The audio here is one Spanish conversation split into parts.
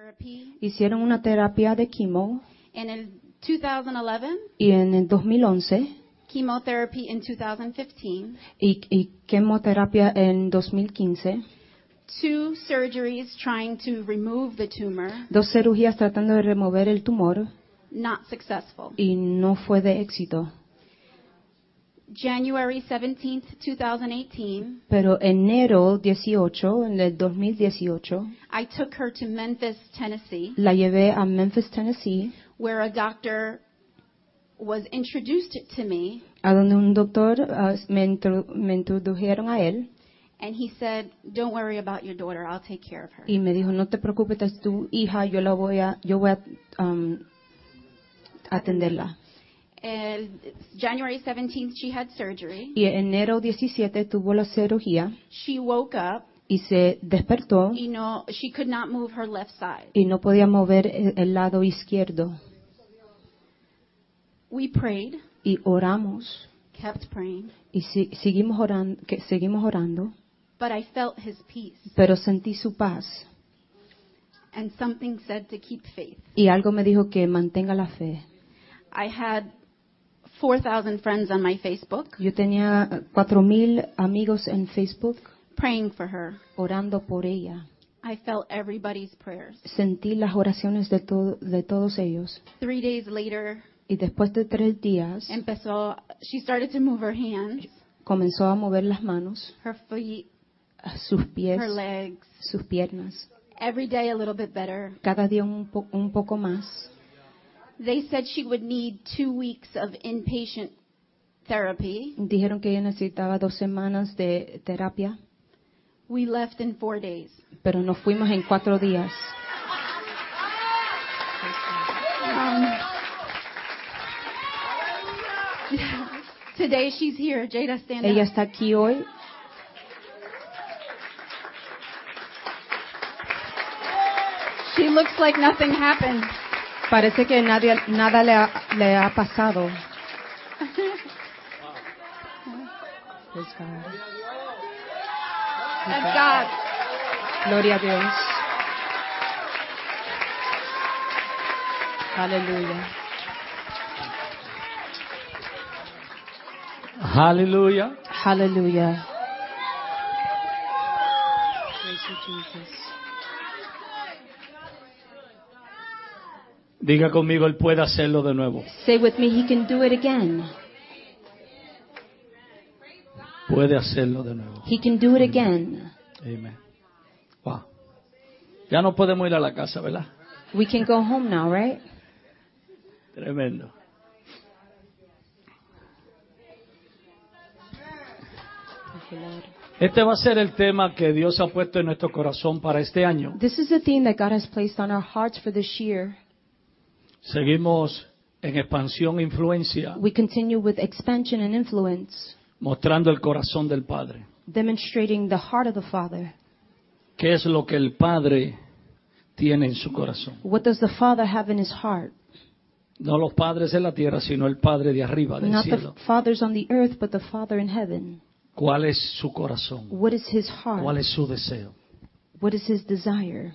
chemotherapy. Hicieron una terapia de quimo. And in 2011, Y en el 2011 chemotherapy in 2015, y quimioterapia en 2015. 2 surgeries trying to remove the tumor, 2 cirugías tratando de remover el tumor not successful. y no fue de éxito. January 17th, 2018, Pero enero 18, en el 2018, I took her to Memphis, Tennessee, la llevé a Memphis, Tennessee, where a doctor was introduced to me, a donde un doctor me introdujeron a él and he said, "Don't worry about your daughter. I'll take care of her." y me dijo, no te preocupes, es tu hija, yo voy a atenderla. And January 17th, she had surgery. Y enero 17 tuvo la cirugía She woke up, y se despertó she could not move her left side. y no podía mover el lado izquierdo. We prayed, Y oramos kept praying, y seguimos orando, but I felt his peace. pero sentí su paz. And something said to keep faith. Y algo me dijo que mantenga la fe. I had 4,000 friends on my Facebook Yo tenía 4,000 amigos en Facebook praying for her. orando por ella. I felt everybody's prayers. Sentí las oraciones de todos ellos. 3 days later, Y después de 3 días she started to move her hands, comenzó a mover las manos, her feet, sus pies, her legs. sus piernas. Every day a little bit better. Cada día un poco más. They said she would need 2 weeks of inpatient therapy. Dijeron que ella necesitaba 2 semanas de terapia, We left in 4 days. pero nos fuimos en 4 días. Today she's here. Jada, stand Ella up. está aquí hoy. She looks like nothing happened. Parece que nada le ha pasado. Praise God. That's God. Gloria a Dios. Aleluya. Aleluya. Aleluya. Praise you, Jesus. Diga conmigo, Él puede hacerlo de nuevo. Say with me, He can do it again. Puede hacerlo de nuevo. He can do it again. Amén. Wow. Ya no podemos ir a la casa, ¿verdad? We can go home now, right? Tremendo. Este va a ser el tema que Dios ha puesto en nuestro corazón para este año. This is the theme that God has placed on our hearts for this year. Seguimos en expansión e influencia, We continue with expansion and influence, mostrando el corazón del Padre. demonstrating the heart of the Father. ¿Qué es lo que el Padre tiene en su corazón? What does the Father have in His heart? No los padres en la tierra, sino el Padre de arriba, del Not the cielo. fathers on the earth, but the Father in heaven. ¿Cuál es su corazón? What is His heart? ¿Cuál es su deseo? What is His desire?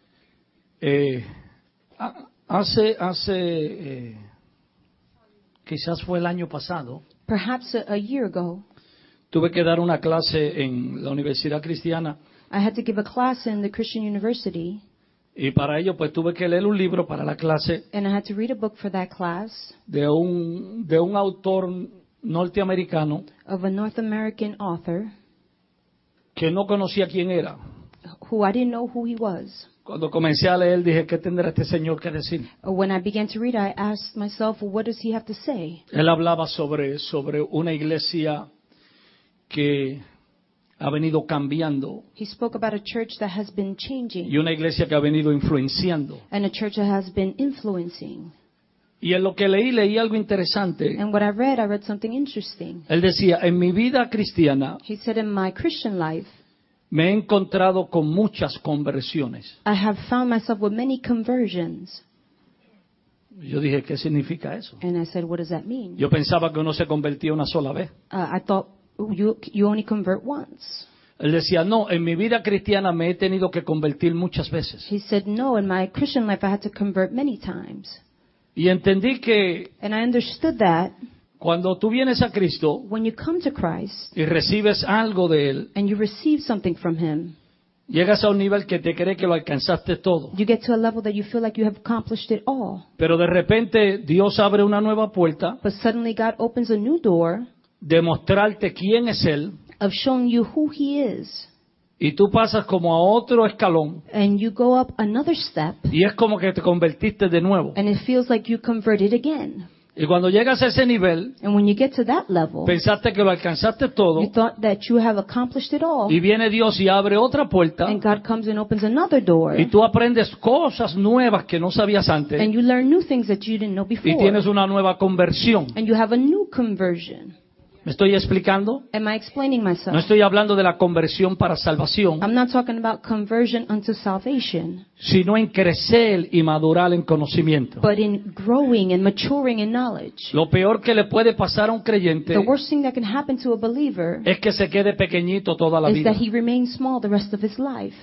Quizás fue el año pasado, Perhaps a year ago, tuve que dar una clase en la Universidad Cristiana I had to give a class in the Christian University, y para ello pues tuve que leer un libro para la clase and I had to read a book for that class de un autor norteamericano of a North American author que no conocía quién era. who I didn't know who he was. Cuando comencé a leer dije, ¿qué tendrá este señor que decir? When I began to read, I asked myself, what does he have to say? Él hablaba sobre una iglesia que ha venido cambiando He spoke about a church that has been changing y una iglesia que ha venido influenciando. and a church that has been influencing. Y en lo que leí algo interesante. And what I read something interesting. Él decía, en mi vida cristiana He said, in my Christian life, me he encontrado con muchas conversiones. I have found myself with many conversions. Yo dije, ¿qué significa eso? And I said, what does that mean? Yo pensaba que uno se convertía una sola vez. I thought you only convert once. Él decía, no, en mi vida cristiana me he tenido que convertir muchas veces. He said, no, in my Christian life I had to convert many times. Y entendí que And I understood that cuando tú vienes a Cristo when you come to Christ y recibes algo de Él, and you receive something from Him, llegas a un nivel que te cree que lo alcanzaste todo. you get to a level that you feel like you have accomplished it all. Pero de repente Dios abre una nueva puerta But suddenly God opens a new door de mostrarte quién es Él of showing you who He is. y tú pasas como a otro escalón And you go up another step y es como que te convertiste de nuevo. and it feels like you converted again. Y cuando llegas a ese nivel, And when you get to that level, pensaste que lo alcanzaste todo you thought that you have accomplished it all. y viene Dios y abre otra puerta And God comes and opens another door. y tú aprendes cosas nuevas que no sabías antes And you learn new things that you didn't know y before. tienes una nueva conversión. And you have a new conversion. ¿Me estoy explicando? Am I explaining myself? No estoy hablando de la conversión para salvación, I'm not talking about conversion unto salvation, sino en crecer y madurar en conocimiento. but in growing and maturing in knowledge. Lo peor que le puede pasar a un creyente The worst thing that can happen to a believer es que se quede pequeñito toda la is vida. that he remains small the rest of his life.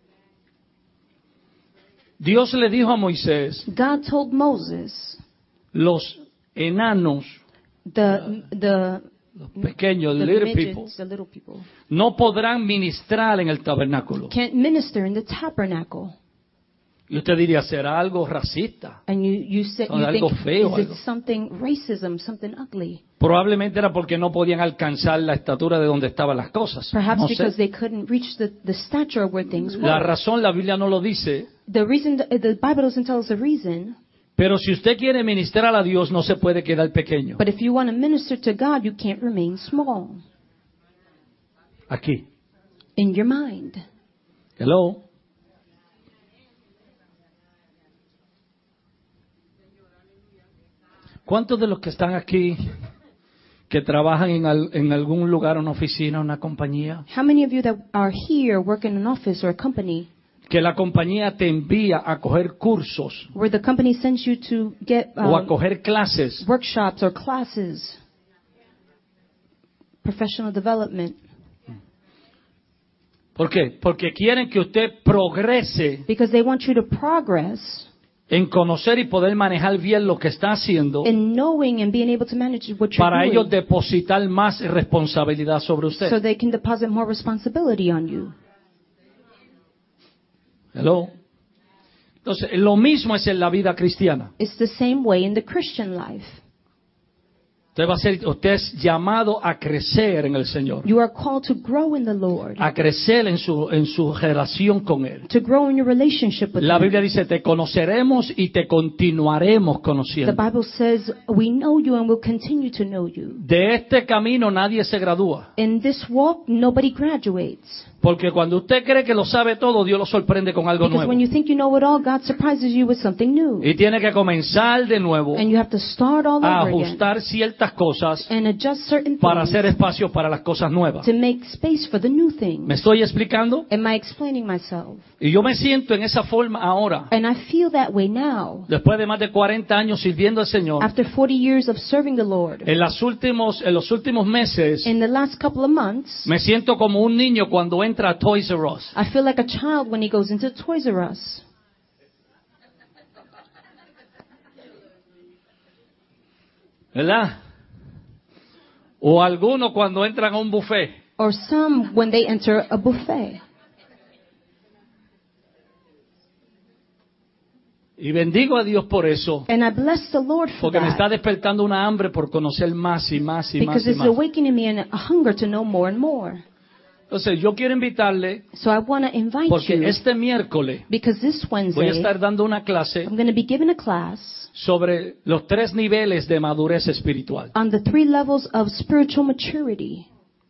Dios le dijo a Moisés, God told Moses, los enanos, the los pequeños, the little people, midgets, the little people, no podrán ministrar en el tabernáculo. can't minister in the tabernacle. Y usted diría, ¿será algo racista? And you said, O you algo think, feo, is it algo. something racism, something ugly? Probablemente era porque no podían alcanzar la estatura de donde estaban las cosas. Perhaps No because sé. they couldn't reach the stature of where things La were. razón la Biblia no lo dice, The reason, the Bible doesn't tell us the reason, pero si usted quiere ministrar a Dios no se puede quedar pequeño. but if you want to minister to God, you can't remain small Aquí. in your mind. Hello. ¿Cuántos de los que están aquí que trabajan en algún lugar, una oficina, una compañía, How many of you that are here work in an office or a company que la compañía te envía a coger cursos where the company sends you to get o a coger clases workshops or classes, professional development? ¿Por qué? Porque quieren que usted progrese Because they want you to progress en conocer y poder manejar bien lo que está haciendo in knowing and being able to manage what you're para ellos doing, depositar más responsabilidad sobre usted. so they can deposit more responsibility on you. Hello. Entonces, lo mismo es en la vida cristiana. It's the same way in the Christian life. Usted es llamado a crecer en el Señor, You are called to grow in the Lord, a crecer en su relación con Él. to grow in your relationship with La Him. Biblia dice, te conoceremos y te continuaremos The conociendo. Bible says, we know you and will continue to know you. De este camino nadie se gradúa. In this walk, nobody graduates. Porque cuando usted cree que lo sabe todo, Dios lo sorprende con algo Because nuevo. when you think you know it all, God surprises you with something new. Y tiene que comenzar de nuevo And you have to start all a over again ajustar ciertas cosas and adjust certain para things hacer espacio para las cosas nuevas. to make space for the new ¿Me things. estoy explicando? Am I explaining myself? Y yo me siento en esa forma ahora, And I feel that way now. después de más de 40 años sirviendo al Señor. After 40 years of serving the Lord, En los últimos meses, in the last couple of months, me siento como un niño cuando entra a Toys R Us. I feel like a child when he goes into Toys R Us. ¿Verdad? O algunos cuando entran a un buffet. Or some when they enter a buffet. Y bendigo a Dios por eso, And I bless the Lord for porque me está that. despertando una hambre por conocer más y más y más Because y it's más. awakening me a hunger to know more and more. Entonces yo quiero invitarle, So I want to invite porque you, este miércoles because this voy a Wednesday, estar dando una clase I'm going to be giving a class sobre los 3 niveles de madurez espiritual. on the 3 levels of spiritual maturity.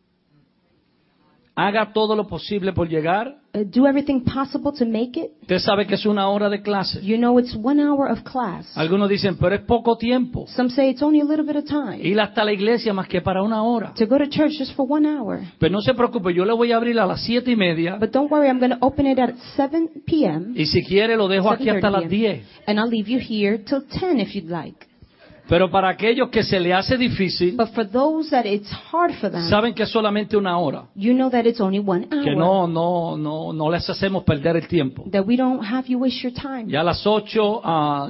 Haga todo lo posible por llegar. Do everything possible to make it. Usted sabe que es una hora de clase. You know it's 1 hour of class. Algunos dicen, pero es poco tiempo. Some say it's only a little bit of time. Ir hasta la iglesia más que para una hora. To go to church just for 1 hour. Pero no se preocupe, yo le voy a abrir a las 7:30 But don't worry, I'm going to open it at 7 p.m. y si quiere lo dejo aquí hasta 7:30 las 10. And I'll leave you here till 10 if you'd like. Pero para aquellos que se le hace difícil, But for those that it's hard for them, saben que es solamente una hora. you know that it's only 1 hour. Que no les hacemos perder el tiempo. That we don't have you waste your time. Ya a las 8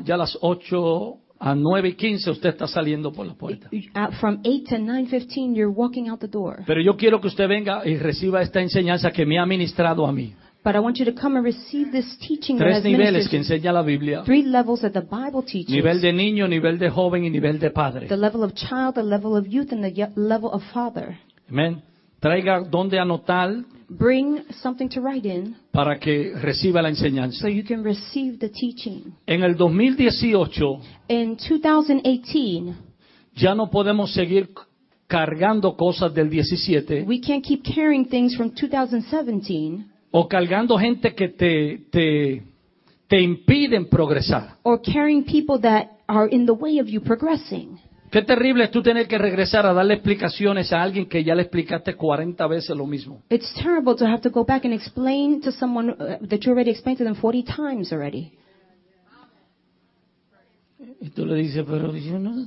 a 9:15 usted está saliendo por la puerta. From 8 to 9:15, you're walking out the door. Pero yo quiero que usted venga y reciba esta enseñanza que me ha ministrado a mí. But I want you to come and receive this teaching that 3 has niveles que ministered. enseña la Biblia. 3 levels that the Bible teaches. Nivel de niño, nivel de joven y nivel de padre. The level of child, the level of youth, and the level of father. Amén. Traiga donde anotar Bring something to write in para que reciba la so enseñanza. you can receive the teaching. En el 2018 In 2018, ya no podemos seguir cargando cosas del 17 we can't keep carrying things from 2017 o cargando gente que te impiden progresar. or carrying people that are in the way of you progressing. Qué terrible es tú tener que regresar a darle explicaciones a alguien que ya le explicaste 40 veces lo mismo. It's terrible to have to go back and explain to someone that you already explained to them 40 times already. Y tú le dices, pero yo no.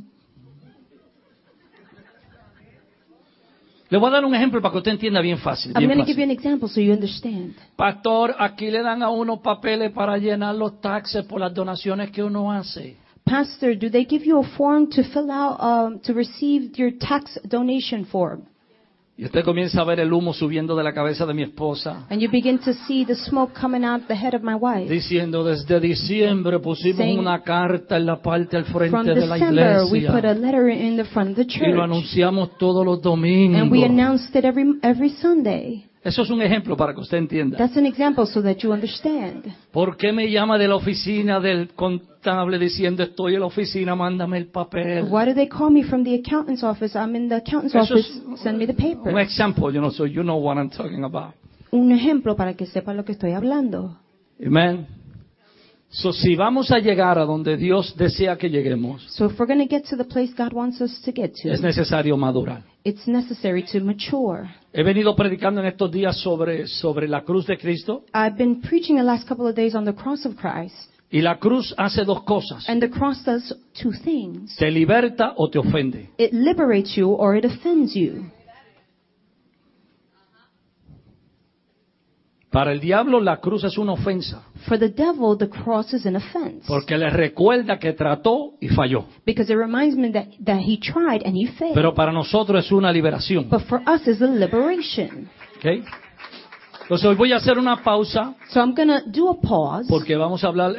Le voy a dar un ejemplo para que usted entienda bien fácil. I'm Bien going to give you fácil. an example so you understand. Pastor, aquí le dan a uno papeles para llenar los taxes por las donaciones que uno hace. Pastor, do they give you a form to fill out to receive your tax donation form? Y usted comienza a ver el humo subiendo de la cabeza de mi esposa, And you begin to see the smoke coming out the head of my wife. diciendo, desde diciembre pusimos Saying, una carta en la parte al From frente de la December, we put a iglesia letter in the front of the y lo church. anunciamos todos los And we domingos. announced it every Sunday. Eso es un ejemplo para que usted entienda. That's an example so that you understand. ¿Por qué me llama de la oficina del contable diciendo estoy en la oficina, mándame el papel? Why do they call me from the accountant's office? I'm in the accountant's Eso office. es Send me the un paper. ejemplo, so you know what I'm talking about. Un ejemplo para que sepa lo que estoy hablando. Amen. So, si vamos a llegar a donde Dios desea que lleguemos, So if we're going to get to the place God wants us to get es to, necesario madurar. it's necessary to mature. He venido predicando en estos días sobre la cruz de Cristo, I've been preaching the last couple of days on the cross of Christ. y la cruz hace dos cosas. And the cross does 2 things. Te liberta o te ofende. It liberates you or it offends you. Para el diablo la cruz es una ofensa, For the devil, the cross is an offense. porque le recuerda que trató y falló. Because it reminds me that he tried and he failed. Pero para nosotros es una liberación. But for us, it's a liberation. ¿Ok? Entonces hoy voy a hacer una pausa So I'm going to do a pause porque vamos a hablar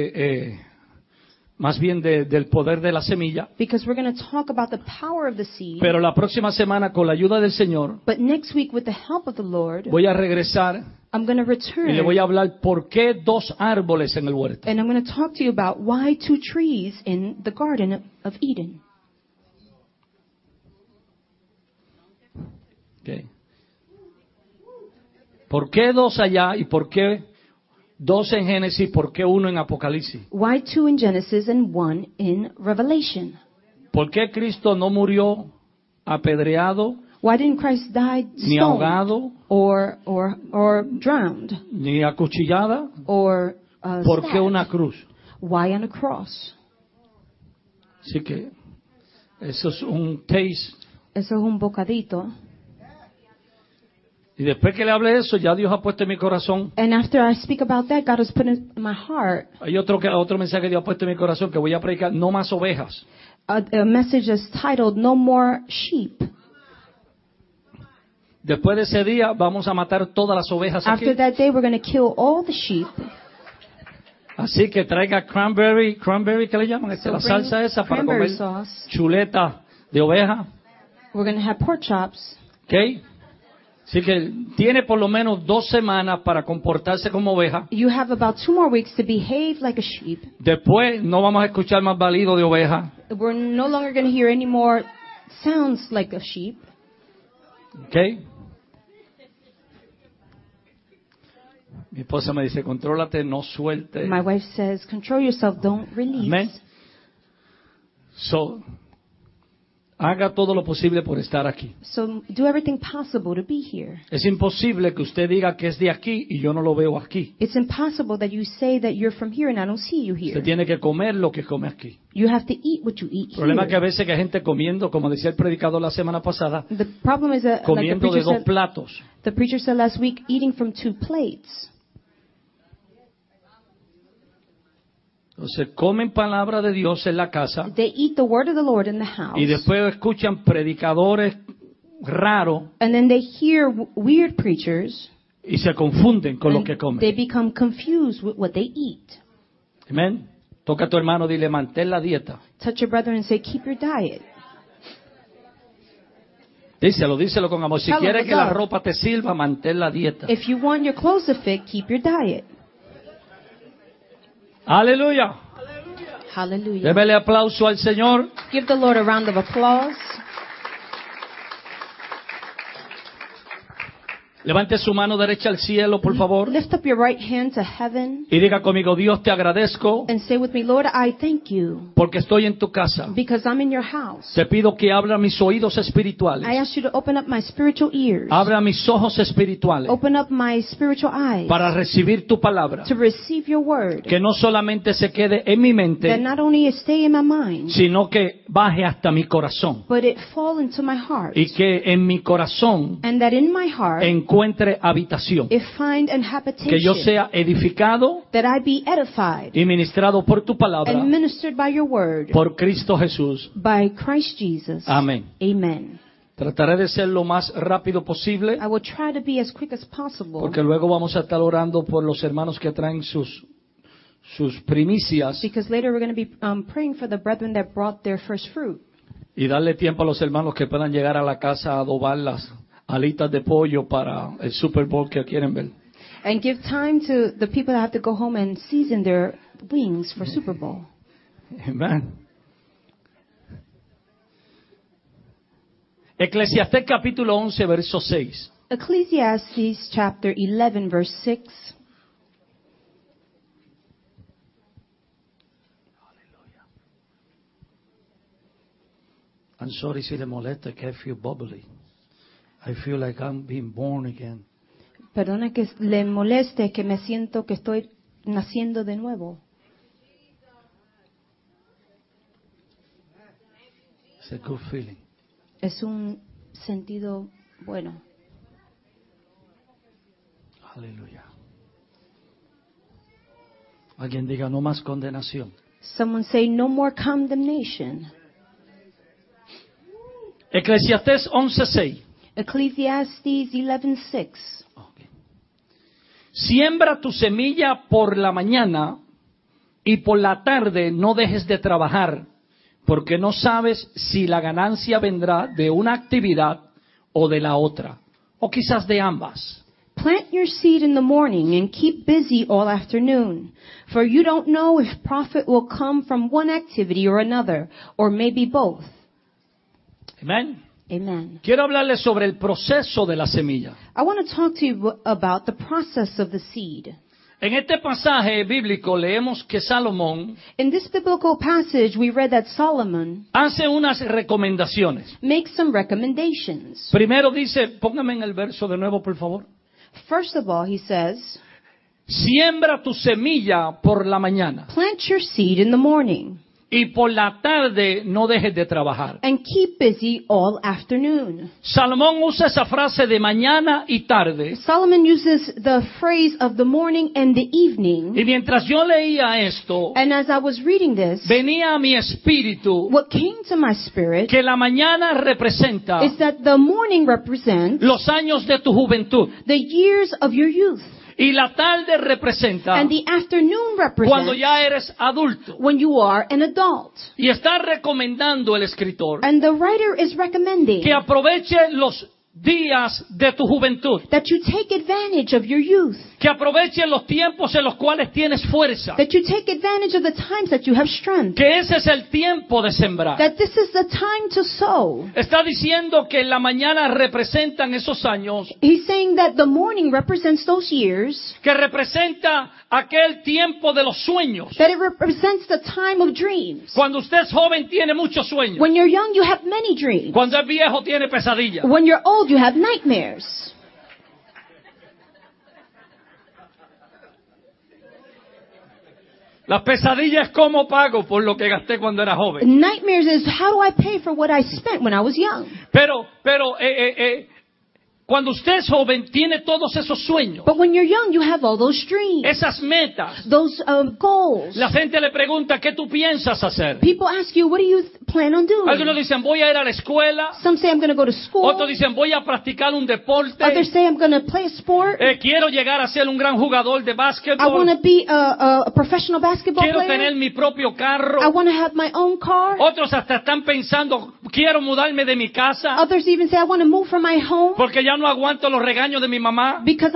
más bien del poder de la semilla. because we're going to talk about the power of the seed. Pero la próxima semana, con la ayuda del Señor, But next week, with the help of the Lord, voy a regresar I'm going to y le voy a return hablar por qué 2 árboles en el huerto. and I'm going to talk to you about why 2 trees in the Garden of Eden. ¿Ok? ¿Por qué 2 allá y por qué 2 en Génesis? ¿Por qué 1 en Apocalipsis? Why 2 in Genesis and 1 in Revelation? ¿Por qué Cristo no murió apedreado, Why didn't Christ die ni stoned ahogado, or drowned ni acuchillada? or ¿Por qué stabbed? una cruz? Why on a cross? Así que eso es un taste. Eso es un bocadito. Y después que le hable eso, ya Dios ha puesto en mi corazón. And after I speak about that, God has put in my heart Hay otro mensaje que Dios ha puesto en mi corazón que voy a predicar: no más ovejas. a message that's titled "No More Sheep." Después de ese día vamos a matar todas las ovejas aquí. After that day, we're going to kill all the sheep. Así que traiga cranberry, ¿qué le llaman? So La bring salsa esa para cranberry comer sauce. chuleta de oveja. We're going to have pork chops. ¿Ok? Así que tiene por lo menos 2 semanas para comportarse como oveja. You have about 2 more weeks to behave like a sheep. Después no vamos a escuchar más balido de oveja. We're no longer going to hear any more sounds like a sheep. ¿Ok? Mi esposa me dice, contrólate, no suelte. My wife says, control yourself, don't release. Amén. So, Haga todo lo posible por estar aquí. So do everything possible to be here. Es imposible que usted diga que es de aquí y yo no lo veo aquí. It's impossible that you say that you're from here and I don't see you here. Usted tiene que comer lo que come aquí. You have to eat what you eat El problema es que a here. veces que hay gente comiendo, como decía el predicador la semana pasada, The problem is that, like comiendo de dos the platos. preacher said last week, eating from 2 plates. Entonces comen palabra de Dios en la casa They eat the word of the Lord in the house. y después escuchan predicadores raros And then they hear weird preachers. y se confunden con lo que And comen. they become confused with what they eat. Amén. Toca a tu hermano, dile, mantén la dieta. Touch your brother and say, keep your diet. Díselo con amor. Si Tell him quieres with que la love. ropa te sirva, mantén la dieta. If you want your clothes to fit, keep your diet. Aleluya. Hallelujah. Débele aplauso al Señor. Give the Lord a round of applause. Levante su mano derecha al cielo, por favor. Lift up your right hand to heaven Y diga conmigo, Dios, te agradezco and say with me, Lord, I thank you porque estoy en tu casa. because I'm in your house. Te pido que abra mis oídos espirituales. I ask you to open up my spiritual ears. Abra mis ojos espirituales Open up my spiritual eyes para recibir tu palabra. to receive your word. Que no solamente se quede en mi That mente, not only it stay in my mind, sino que baje hasta mi corazón. but it fall into my heart. Y que en mi corazón And that in my heart encuentre habitación. it find an Que yo habitation. sea edificado That I be edified y ministrado por tu palabra, and ministered by your word. por Cristo Jesús. By Christ Jesus. Amén. Amen. Trataré de ser lo más rápido posible, I will try to be as quick as possible. porque luego vamos a estar orando por los hermanos que traen sus primicias Because later we're going to be praying for the brethren that brought their first fruit. y darle tiempo a los hermanos que puedan llegar a la casa a adobar las alitas de pollo para el Super Bowl que quieren ver. And give time to the people that have to go home and season their wings for Super Bowl. Amén. Eclesiastés capítulo 11, verso 6. Ecclesiastes chapter 11 verse 6. I'm sorry si le molesta que I feel bubbly. I feel like I'm being born again. Perdona que le moleste que me siento que estoy naciendo de nuevo. It's a good feeling. Es un sentido bueno. Aleluya. Alguien diga, no más condenación. Someone say no more condemnation. Eclesiastés 11:6. Ecclesiastes 11:6. Okay. Siembra tu semilla por la mañana y por la tarde no dejes de trabajar, porque no sabes si la ganancia vendrá de una actividad o de la otra, o quizás de ambas. Plant your seed in the morning and keep busy all afternoon, for you don't know if profit will come from one activity or another, or maybe both. Amén. Amen. Quiero hablarles sobre el proceso de la semilla. I want to talk to you about the process of the seed. En este pasaje bíblico leemos que Salomón In this biblical passage, we read that Solomon hace unas recomendaciones. makes some recommendations. Primero dice, póngame en el verso de nuevo, por favor. First of all, he says, Siembra tu semilla por la mañana plant your seed in the morning y por la tarde no dejes de trabajar. and keep busy all afternoon. Salomón usa esa frase de mañana y tarde. Solomon uses the phrase of the morning and the evening. Y mientras yo leía esto, And as I was reading this, venía a mi espíritu what came to my spirit que la mañana representa is that the morning represents los años de tu juventud the years of your youth, y la tarde representa and the afternoon cuando represents ya eres adulto. when you are an adult. Y está recomendando el escritor And the writer is recommending que aproveche los días de tu juventud, that you take advantage of your youth, que aproveches los tiempos en los cuales tienes fuerza. That you take advantage of the times that you have strength. Que ese es el tiempo de sembrar. That this is the time to sow. Está diciendo que en la mañana representan esos años, He's saying that the morning represents those years. que representa aquel tiempo de los sueños. That it represents the time of dreams. Cuando usted es joven tiene muchos sueños. When you're young, you have many dreams. Cuando es viejo tiene pesadillas. When you're old, you have nightmares. Las pesadillas es cómo pago por lo que gasté cuando era joven. Nightmares is how do I pay for what I spent when I was young? Pero, cuando usted es joven tiene todos esos sueños, But when you're young, you have all those dreams, esas metas. those goals. La gente le pregunta, ¿qué tú piensas hacer? People ask you, what do you plan on doing? Algunos dicen, voy a ir a la escuela. Some say I'm going to go to school. Otros dicen, voy a practicar un deporte. Others say I'm going to play a sport. Quiero llegar a ser un gran jugador de I want básquetbol. to be a professional basketball Quiero player. tener mi propio I carro. want to have my own car. Otros hasta están pensando, quiero mudarme de mi casa Others even say I want to move from my home porque ya no aguanto los regaños de mi mamá. because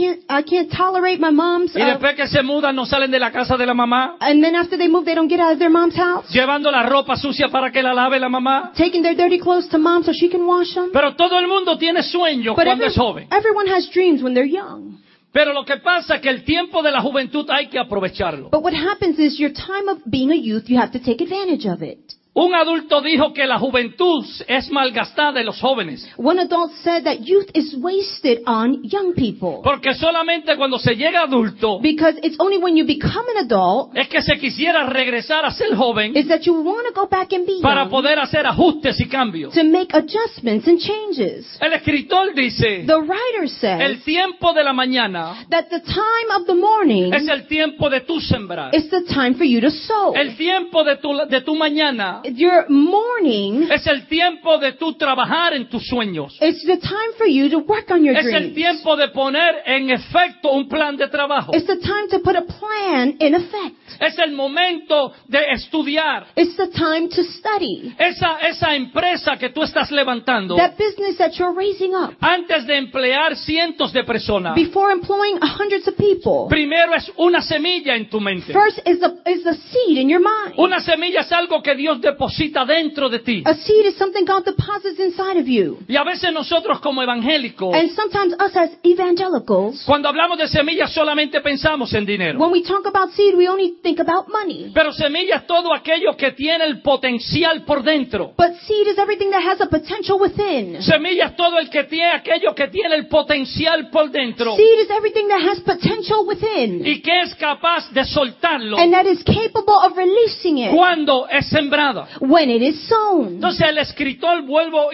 I can't tolerate my mom's. Y después que se mudan no salen de la casa de la mamá, And then after they move, they don't get out of their mom's house. llevando la ropa sucia para que la lave la mamá. Taking their dirty clothes to mom so she can wash them. Pero todo el mundo tiene sueños But cuando es joven. everyone has dreams when they're young. Pero lo que pasa es que el tiempo de la juventud hay que aprovecharlo. But what happens is your time of being a youth, you have to take advantage of it. Un adulto dijo que la juventud es malgastada en los jóvenes. One adult said that youth is wasted on young people. Porque solamente cuando se llega adulto Because it's only when you become an adult es que se quisiera regresar a ser joven is that you want to go back and be para young poder hacer ajustes y cambios. to make adjustments and changes. El escritor dice, The writer says el tiempo de la mañana that the time of the morning es el tiempo de tu sembrar. is the time for you to sow. El tiempo de tu mañana Your morning es el tiempo de tu trabajar en tus sueños. is the time for you to work on your Es el dreams. tiempo de poner en efecto un plan de trabajo. It's the time to put a plan in effect. Es el momento de estudiar. It's the time to study. Esa empresa que tú estás levantando, That business that you're raising up antes de emplear cientos de personas, before employing hundreds of people. primero es una semilla en tu mente. First is the seed in your mind. Una semilla es algo que Dios deposita dentro de ti. A seed is something God deposits inside of you. Y a veces nosotros como evangélicos, And sometimes us as evangelicals, cuando hablamos de semillas solamente pensamos en dinero. when we talk about seed, we only think about money. Pero semilla es todo aquello que tiene el potencial por dentro. But seed is everything that has a potential within. Semilla es todo aquello que tiene el potencial por dentro Seed is everything that has potential within. y que es capaz de soltarlo And that is capable of releasing it cuando es sembrada. when it is sown. Entonces el escritor, vuelvo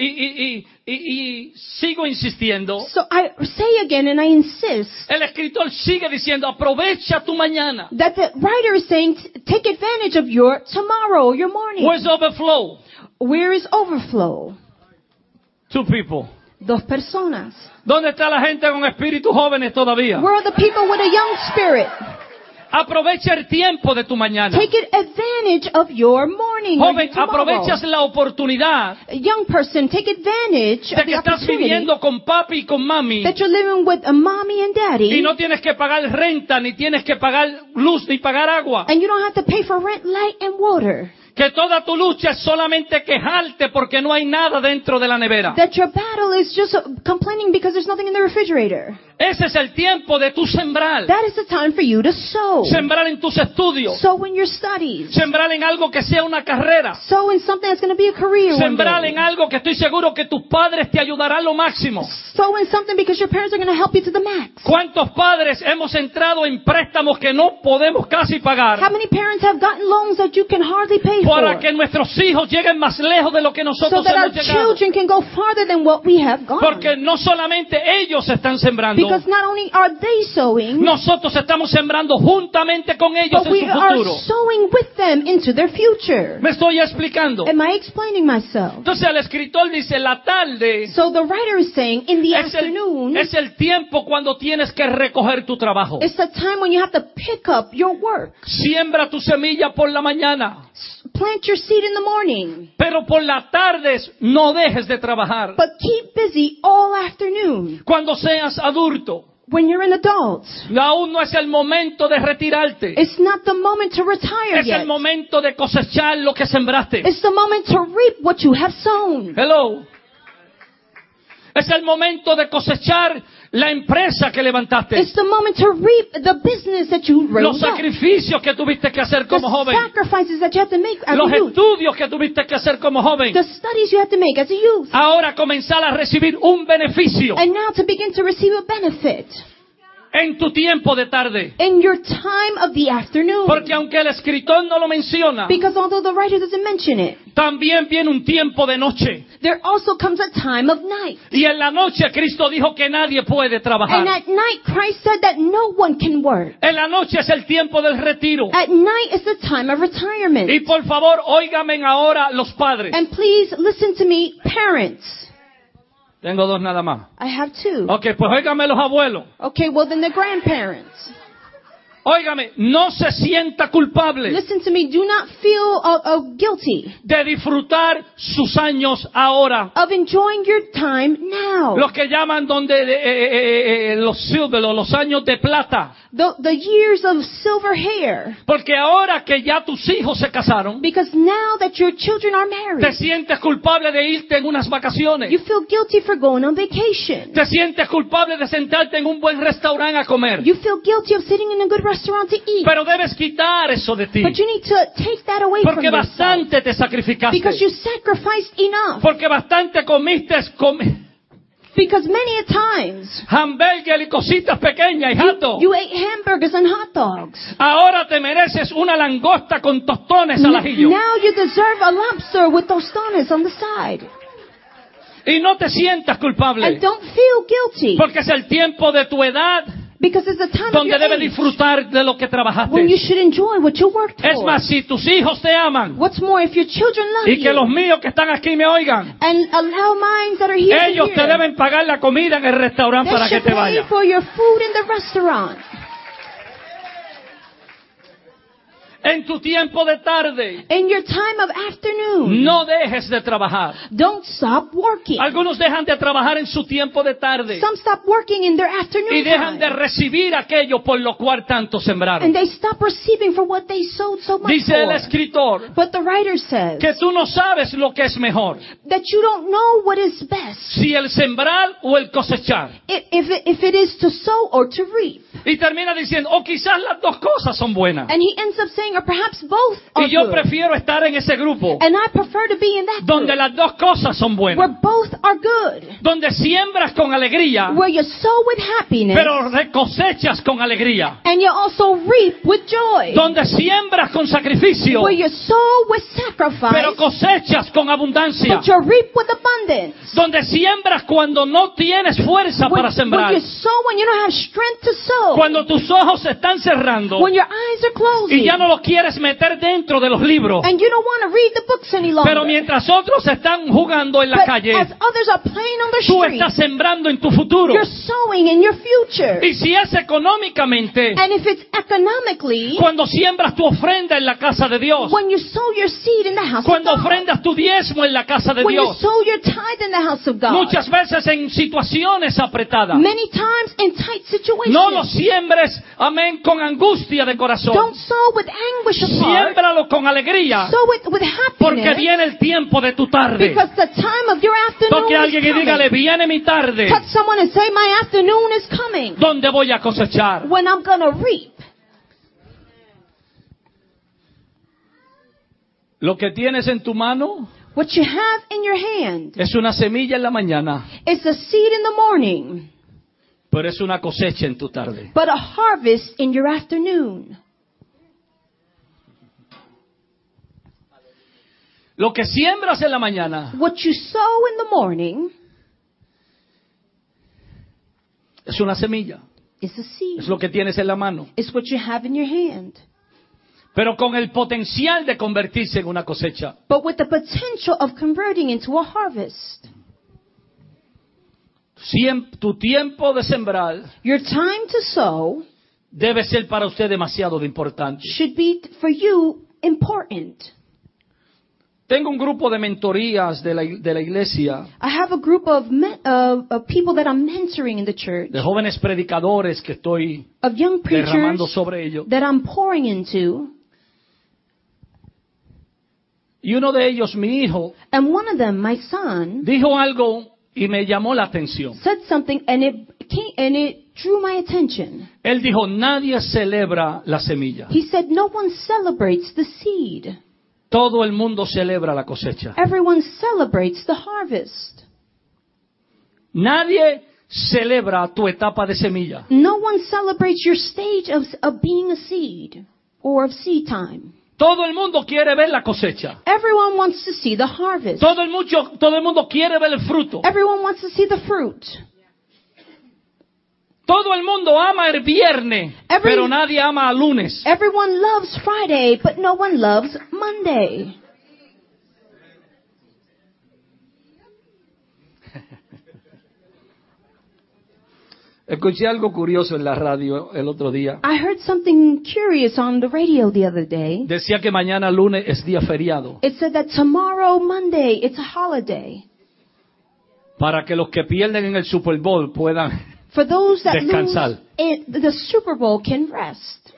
y sigo insistiendo, So I say again and I insist el escritor sigue diciendo, aprovecha tu mañana. that the writer is saying, take advantage of your tomorrow, your morning. Where's overflow? Where is overflow? Two people. Dos personas. ¿Dónde está la gente con espíritus jóvenes todavía? Where are the people with a young spirit? Aprovecha el tiempo de tu mañana. Take advantage of your morning. or Joven, your tomorrow. aprovechas la oportunidad A young person, take advantage de of que the estás opportunity viviendo con papi y con mami that you're living with a mommy and daddy, y no tienes que pagar renta, ni tienes que pagar luz, ni pagar agua. and you don't have to pay for rent, light, and water. Que toda tu lucha es solamente quejarte porque no hay nada dentro de la nevera. That your battle is just complaining because there's nothing in the refrigerator. Ese es el tiempo de tu sembrar. That is the time for you to sow. Sembrar en tus estudios. Sow in your studies. Sembrar en algo que sea una carrera. Sow in something that's going to be a career one Sembrar day. en algo que estoy seguro que tus padres te ayudarán lo máximo. Sow in something because your parents are going to help you to the max. ¿Cuántos padres hemos entrado en préstamos que no podemos casi How pagar many parents have gotten loans that you can hardly pay para for? que nuestros hijos lleguen más lejos de lo que So nosotros that our hemos llegado? children can go farther than what we have gone. Porque no solamente ellos están sembrando, Because not only are they sowing, nosotros estamos sembrando juntamente con ellos but en we su are futuro. sowing with them into their future. ¿Me estoy explicando? Am I explaining myself? Entonces el escritor dice, la tarde So the writer is saying, in the es afternoon, el tiempo cuando tienes que recoger tu trabajo. it's the time when you have to pick up your work. Siembra tu semilla por la mañana, Plant your seed in the morning, pero por las tardes no dejes de trabajar. but keep busy all afternoon. Cuando seas adulto, When you're an adult, Aún no es el momento de retirarte. it's not the moment to retire Es el yet. momento de cosechar lo que sembraste. It's the moment to reap what you have sown. Hello. Es el momento de cosechar la empresa que levantaste. It's the moment to reap the business that you Los raised up. sacrificios que tuviste que hacer The como joven. sacrifices that you have to make as Los a youth. estudios que tuviste que hacer como joven. The studies you have to make as a youth. Ahora comenzar a recibir un beneficio And now to begin to receive a benefit en tu tiempo de tarde. in your time of the afternoon. Porque aunque el escritor no lo menciona, Because although the writer doesn't mention it, también viene un tiempo de noche. there also comes a time of night. Y en la noche Cristo dijo que nadie puede And trabajar. at night, Christ said that no one can work. En la noche es el tiempo del retiro. At night is the time of retirement. Y por favor, óigame ahora los padres. And please listen to me, parents. Tengo dos nada más. I have two. Ok, pues óigame los abuelos. Okay, well then the grandparents. Óigame, no se sienta culpable Listen to me, do not feel guilty de disfrutar sus años ahora. of enjoying your time now. Los que llaman los años de plata. The years of silver hair. Porque ahora que ya tus hijos se casaron, Because now that your children are te married, sientes culpable de irte en unas vacaciones. you feel guilty for going on vacation. Te sientes culpable de sentarte en un buen restaurante a comer. You feel guilty of sitting in a good restaurant to eat. Pero debes quitar eso de ti. But you need to take that away from Porque yourself. bastante te sacrificaste. Because you sacrificed enough. Porque bastante comiste Because many a times hamburger y cositas pequeñas y hot dog. you ate hamburgers and hot dogs. Ahora te mereces una langosta con tostones al ajillo. Now you deserve a lobster with tostones on the side. Y no te sientas culpable. And don't feel guilty. Porque es el tiempo de tu edad Because it's the time of donde your debes age disfrutar de lo que when you trabajaste. should enjoy what you worked Es for. más, si tus hijos te aman What's more, if your children love y que you los míos que están aquí me oigan, and allow minds that are here to ellos te hear, deben pagar la comida en el restaurante they para que should te pay vayas. for your food in the restaurant. En tu tiempo de tarde, In your time of afternoon, no dejes de trabajar. don't stop working. Algunos dejan de trabajar en su tiempo de tarde Some stop working in their afternoon y dejan de time. recibir aquello por lo cual tanto sembraron. And they stop receiving for what they sowed so much Dice el for. escritor But the writer says que tú no sabes lo que es mejor, that you don't know what is best, si el sembrar o el cosechar. if it is to sow or to reap. Y termina diciendo, o quizás las dos cosas son buenas. And he ends up saying, or perhaps both are Y yo good. prefiero estar en ese grupo And I prefer to be in that donde group las dos cosas son where buenas. both are good, Donde siembras con alegría, where you sow with happiness pero cosechas con alegría. and you also reap with joy, Donde siembras con sacrificio, where you sow with sacrifice pero cosechas con abundancia. but you reap with abundance, Donde siembras cuando no tienes fuerza para where sembrar. you sow when you don't have strength to sow, Cuando tus ojos se están cerrando when your eyes are closing y ya no los quieres meter dentro de los libros. and you don't want to read the books any longer. Pero mientras otros están jugando en la But calle, as others are playing on the tú street, estás sembrando en tu futuro. you're sowing in your future. Y si es económicamente, And if it's economically, cuando siembras tu ofrenda en la casa de Dios, when you sow your seed in the house cuando of God, ofrendas tu diezmo en la casa de when you Dios, sow your tithe in the house of God, muchas veces en situaciones apretadas, many times in tight situations, no lo siembres, amén, con angustia de corazón. don't sow with anguish of heart, Siémbralo con alegría, sow it with porque happiness, viene el tiempo de tu tarde. because the time of your afternoon Toque a alguien is y dígale, coming. viene mi tarde, Touch someone and say, my afternoon is coming, donde voy a cosechar. when I'm going to reap. Lo que tienes en tu mano What you have in your hand es una semilla en la mañana, is a seed in the morning, pero es una cosecha en tu tarde. but a harvest in your afternoon. Lo que siembras en la mañana What you sow in the morning es una semilla, is a seed. es lo que tienes en la mano, It's what you have in your hand, pero con el potencial de convertirse en una cosecha. but with the potential of converting into a harvest. Tu tiempo de sembrar Your time to sow debe ser para usted demasiado de importante. should be for you important. Tengo un grupo de mentorías de la iglesia, I have a group of people that I'm mentoring in the church, de jóvenes predicadores que estoy of young derramando preachers sobre ellos. that I'm pouring into. Y uno de ellos, mi hijo, And one of them, my son, dijo algo y me llamó la atención. said something and it drew my attention. Él dijo, nadie celebra la semilla. He said, no one celebrates the seed. Todo el mundo celebra la cosecha. Everyone celebrates the harvest. Nadie celebra tu etapa de semilla. No one celebrates your stage of being a seed or of seed time. Todo el mundo quiere ver la cosecha. Everyone wants to see the harvest. Todo el mundo quiere ver el fruto. Everyone wants to see the fruit. Todo el mundo ama el viernes, pero nadie ama el lunes. Everyone loves Friday, but no one loves Monday. Escuché algo curioso en la radio el otro día. I heard something curious on the radio the other day. Decía que mañana lunes es día feriado. It said that tomorrow, Monday, it's a holiday. Para que los que pierden en el Super Bowl puedan For those that descansar. lose, the Super Bowl can rest.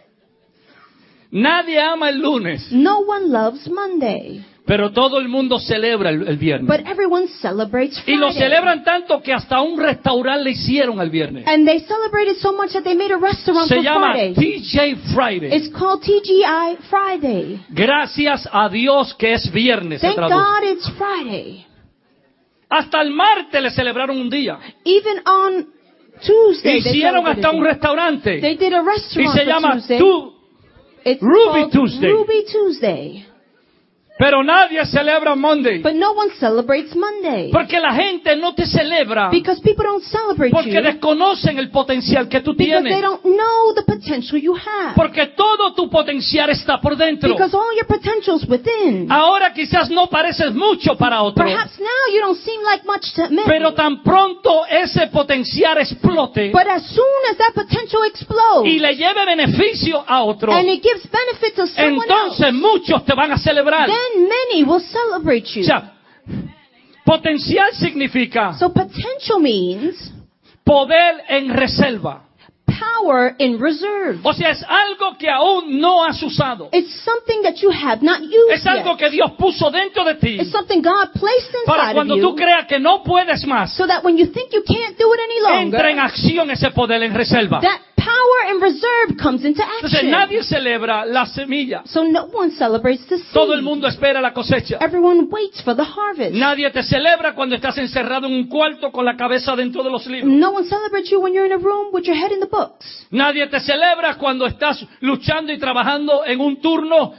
Nadie ama el lunes, No one loves Monday, pero todo el mundo celebra el viernes. but everyone celebrates Y lo Friday. celebran tanto que hasta un restaurante le hicieron el viernes. And they celebrated so much that they made a restaurant Se for llama Friday. TJ Friday. It's called TGI Friday. Gracias a Dios que es viernes. Se Thank traduce. God it's Friday. Hasta el martes le celebraron un día. Even on Tuesday, they Hicieron celebrated hasta un it. restaurante. They did a Y restaurant se for llama Tuesday. It's Ruby called Tuesday. Ruby Tuesday. Pero nadie celebra Monday. But no one celebrates Monday. Porque la gente no te celebra. Because people don't celebrate Porque you. desconocen el potencial que tú Because they tienes. don't know the potential you have. Porque todo tu potencial está por dentro. Because all your potential's within. Ahora quizás no pareces mucho para otro. Perhaps now you don't seem like much to many. Pero tan pronto ese potencial explote But as soon as that potential explodes, y le lleve beneficio a otro, and it gives benefit to someone entonces else, muchos te van a celebrar. then many will celebrate you. O sea, potencial significa So potential means poder en reserva. power in reserve. O sea, es algo que aún no has usado. It's something that you have not used Es algo yet. que Dios puso dentro de ti It's something God placed para inside of cuando you, tú creas que no puedes más, so that when you think you can't do it any entra en longer, acción ese poder en reserva. that power in reserve comes into Entonces action. nadie celebra la semilla. So no one celebrates the seed. Todo el mundo espera la cosecha. Everyone waits for the harvest. Nadie te celebra cuando estás encerrado en un cuarto con la cabeza dentro de los libros. No one celebrates you when you're in a room with your head in the books. Nadie te celebra cuando estás luchando y trabajando en un turno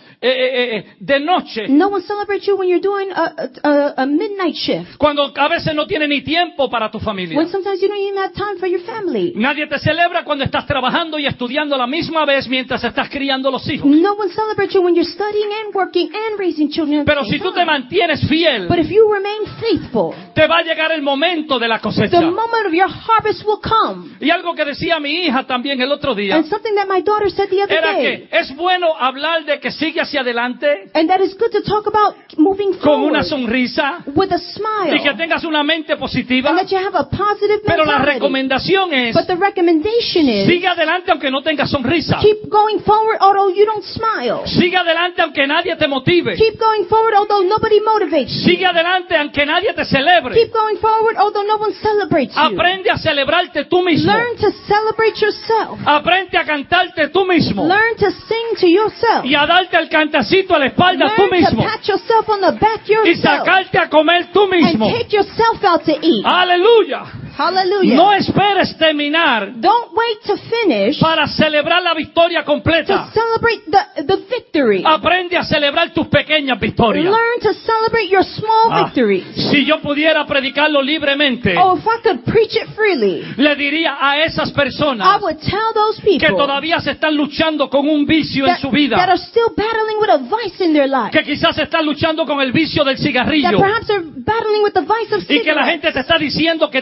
de noche. No one celebrates you when you're doing a midnight shift. Cuando a veces no tienes ni tiempo para tu familia. When sometimes you don't even have time for your family. Nadie te celebra cuando estás trabajando y estudiando a la misma vez mientras estás criando los hijos. No one celebrates you when you're studying and working and raising children at the Pero same si tú te time. mantienes fiel, But if you remain faithful, te va a llegar el momento de la the cosecha. moment of your harvest will come. Y algo que decía mi hija también el otro día And something that my daughter said the other era day, que es bueno hablar de que sigue hacia adelante and that it's good to talk about moving con una forward sonrisa with a smile, y que tengas una mente positiva. and that you have a positive Pero la mentality. recomendación es But the recommendation is, sigue adelante aunque no tengas sonrisa. keep going forward although you don't smile. Sigue adelante aunque nadie te motive. Keep going forward although nobody motivates you. Sigue adelante aunque nadie te celebre. Keep going forward although no one celebrates you. Aprende a celebrarte tú mismo. Learn to celebrate yourself. Aprende a cantarte tú mismo. Learn to sing to yourself. Y a darte el cantacito a la espalda tú Learn to mismo. pat yourself on the back Y yourself. sacarte a comer tú And mismo. take yourself out to eat. Aleluya. Hallelujah. No esperes terminar Don't wait to finish para celebrar la victoria to completa. celebrate the victory. Aprende a celebrar tus pequeñas victorias. Learn to celebrate your small Ah, victories. si yo pudiera predicarlo libremente, Oh, if I could preach it freely, le diría a esas I personas would tell those que people todavía se están luchando con un vicio en that, su that vida, are still battling with a vice in their life. que quizás están luchando con el vicio del That cigarrillo perhaps are battling with the vice of y que la cigarettes. gente te está diciendo que tienes que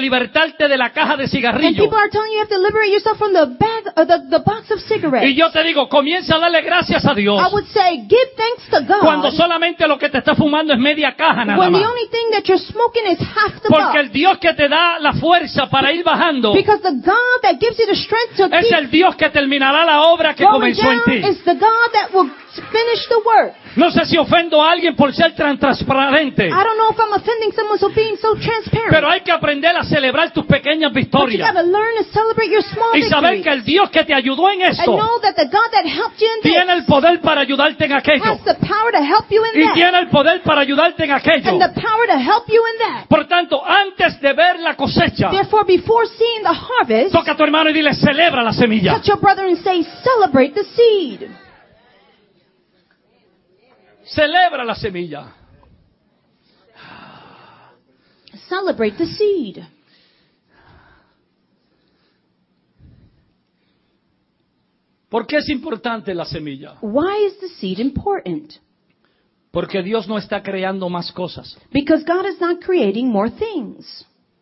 libertarte de la caja de And cigarrillos. people are telling you have to liberate yourself from the bag, the box of cigarettes. Y yo te digo, comienza a darle gracias a Dios I would say, give thanks to God cuando solamente lo que te está fumando es media caja nada when the más. only thing that you're smoking is half the Porque box. el Dios que te da la fuerza para ir bajando Because the God that gives you the strength to es keep el Dios que terminará la obra que going comenzó en down ti. is the God that will finish the work. No sé si ofendo a alguien por ser tan transparente, I don't know if I'm offending someone for being so transparent. pero hay que aprender a celebrar tus pequeñas But you victorias gotta learn to celebrate your small y saber victories. que el Dios que te ayudó en And esto know that the God that helped you in this tiene el poder para ayudarte en aquello has the power to help you in y that. tiene el poder para ayudarte en aquello. And the power to help you in that. Por tanto, antes de ver la cosecha, Therefore, before seeing the harvest, toca a tu hermano y dile, celebra la semilla. touch your brother and say, celebrate the seed. Celebra la semilla. Celebrate the seed. ¿Por qué es importante la semilla? Why is the seed important? Porque Dios no está creando más cosas. Because God is not creating more things.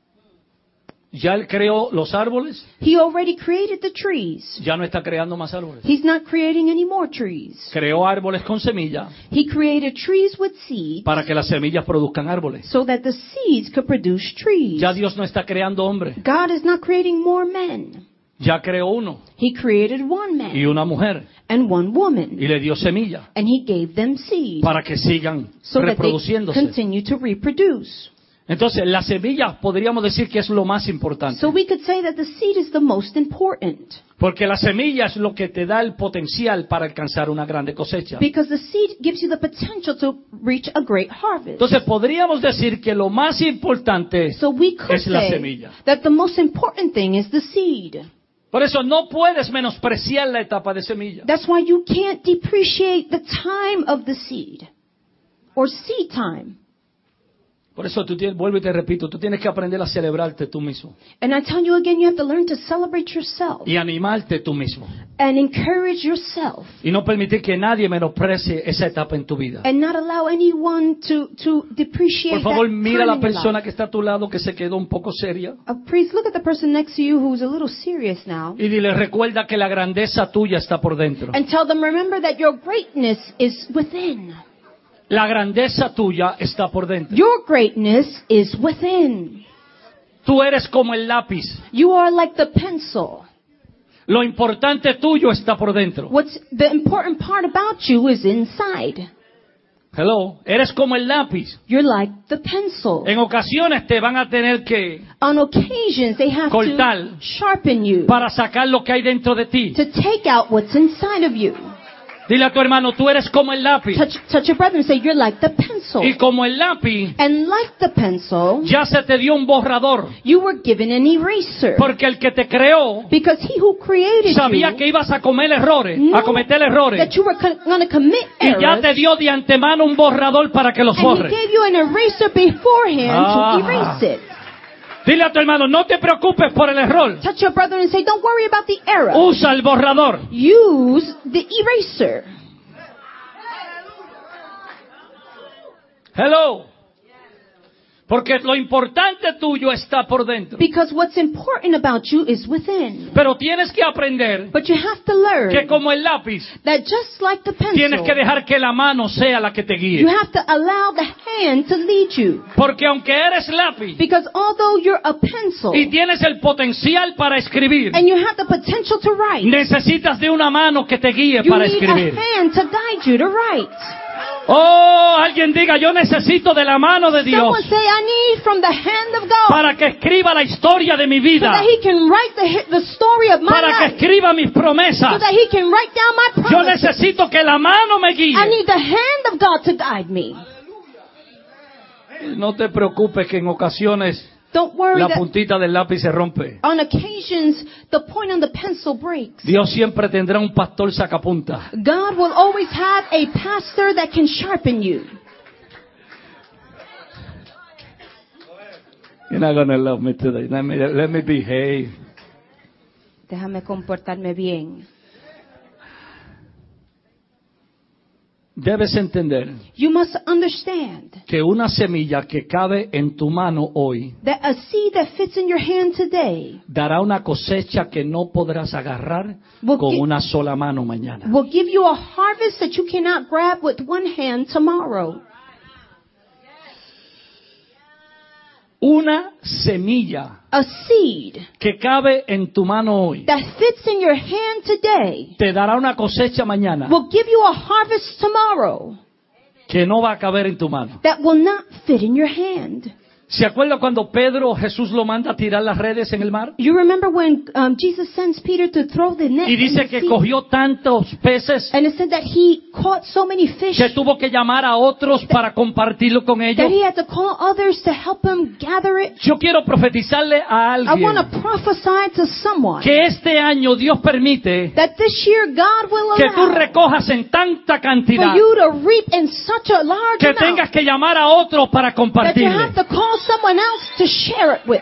Ya Él creó los árboles, He already created the trees. ya no está creando más árboles. He's not creating any more trees. Creó árboles con semilla He created trees with seeds para que las semillas produzcan árboles. so that the seeds could produce trees. Ya Dios no está creando hombres, God is not creating more men. ya creó uno He created one y man una mujer and one woman. y le dio semilla And He gave them seed para que sigan so that they reproduciéndose. continue to reproduce. Entonces, la semilla podríamos decir que es lo más importante. So we could say that the seed is the most important. Porque la semilla es lo que te da el potencial para alcanzar una grande cosecha. Because the seed gives you the potential to reach a great harvest. Entonces, podríamos decir que lo más importante So we could es la say semilla. that the most important thing is the seed. Por eso no puedes menospreciar la etapa de semilla. That's why you can't depreciate the time of the seed or seed time. Por eso vuelvo y te repito, tú tienes que aprender a celebrarte tú mismo And I tell you again, you have to learn to celebrate yourself y animarte tú mismo. and encourage yourself Y no permitir que nadie menosprecie esa etapa en tu vida. and not allow anyone to depreciate Por favor, that mira a time la in your persona life. que está a tu lado que se quedó un poco seria Please look at the person next to you who's a little serious now y dile, recuerda que la grandeza tuya está por dentro. and tell them, remember that your greatness is within. La grandeza tuya está por dentro. Your greatness is within. Tú eres como el lápiz. You are like the pencil. Lo importante tuyo está por dentro. What's the important part about you is inside. Hello, eres como el lápiz. You're like the pencil. En ocasiones te van a tener que On occasions, they have cortar to sharpen you para sacar lo que hay dentro de ti. to take out what's inside of you. Dile a tu hermano, tú eres como el lápiz. Touch your brother and say, you're like the pencil. Y como el lápiz, And like the pencil, ya se te dio un borrador. you were given an eraser. Porque el que te creó Because he who created sabía you que ibas a cometer errores, knew a cometer errores. that you were going to commit Y ya errors. te dio de antemano un borrador para que los And he borres. gave you an eraser beforehand Ah. to erase it. Dile a tu hermano, no te preocupes por el error. Touch your brother and say, don't worry about the error. Usa el borrador. Use the eraser. Hello. Porque lo importante tuyo está por dentro. Because what's important about you is within. Pero tienes que aprender But you have to learn que como el lápiz, that just like the tienes pencil, que dejar que la mano sea la que te guíe. you have to allow the hand to lead you. Porque aunque eres lápiz Because although you're a pencil y tienes el potencial para escribir, and you have the potential to write, necesitas de una mano que te guíe you para need escribir. a hand to guide you to write. Oh, alguien diga, yo necesito de la mano de Dios Someone say, I need from the hand of God para que escriba la historia de mi so vida, that He can write the story of my para que life, escriba mis so promesas. that He can write down my Yo promises. necesito que la mano me guíe. I need the hand of God to guide me. No te preocupes que en ocasiones Don't worry la that puntita del lápiz se rompe. on occasions the point on the pencil breaks. Dios siempre tendrá un pastor sacapunta. God will always have a pastor that can sharpen you. You're not gonna love me today. Let me behave. Déjame comportarme bien. Debes entender You must understand que una semilla que cabe en tu mano hoy that a seed that fits in your hand today dará una cosecha que no podrás agarrar Will con gi- una sola mano mañana. will give you a harvest that you cannot grab with one hand tomorrow. Una semilla A seed que cabe en tu mano hoy that fits in your hand today te dará una cosecha mañana will give you a harvest tomorrow que no va a caber en tu mano. that will not fit in your hand. ¿Se acuerda cuando Pedro, Jesús lo manda a tirar las redes en el mar? You remember when Jesus sends Peter to throw the net Y in dice the que sea? cogió tantos peces And it said that he caught so many fish que tuvo que llamar a otros para compartirlo con ellos. that he had to call others to help him gather it. Yo quiero profetizarle a I want alguien to prophesy to someone que este año Dios permite that this year God will que tú allow recojas en tanta cantidad for you to reap in such a large que amount tengas que llamar a otros para that you compartirle. have to call someone else to share it with.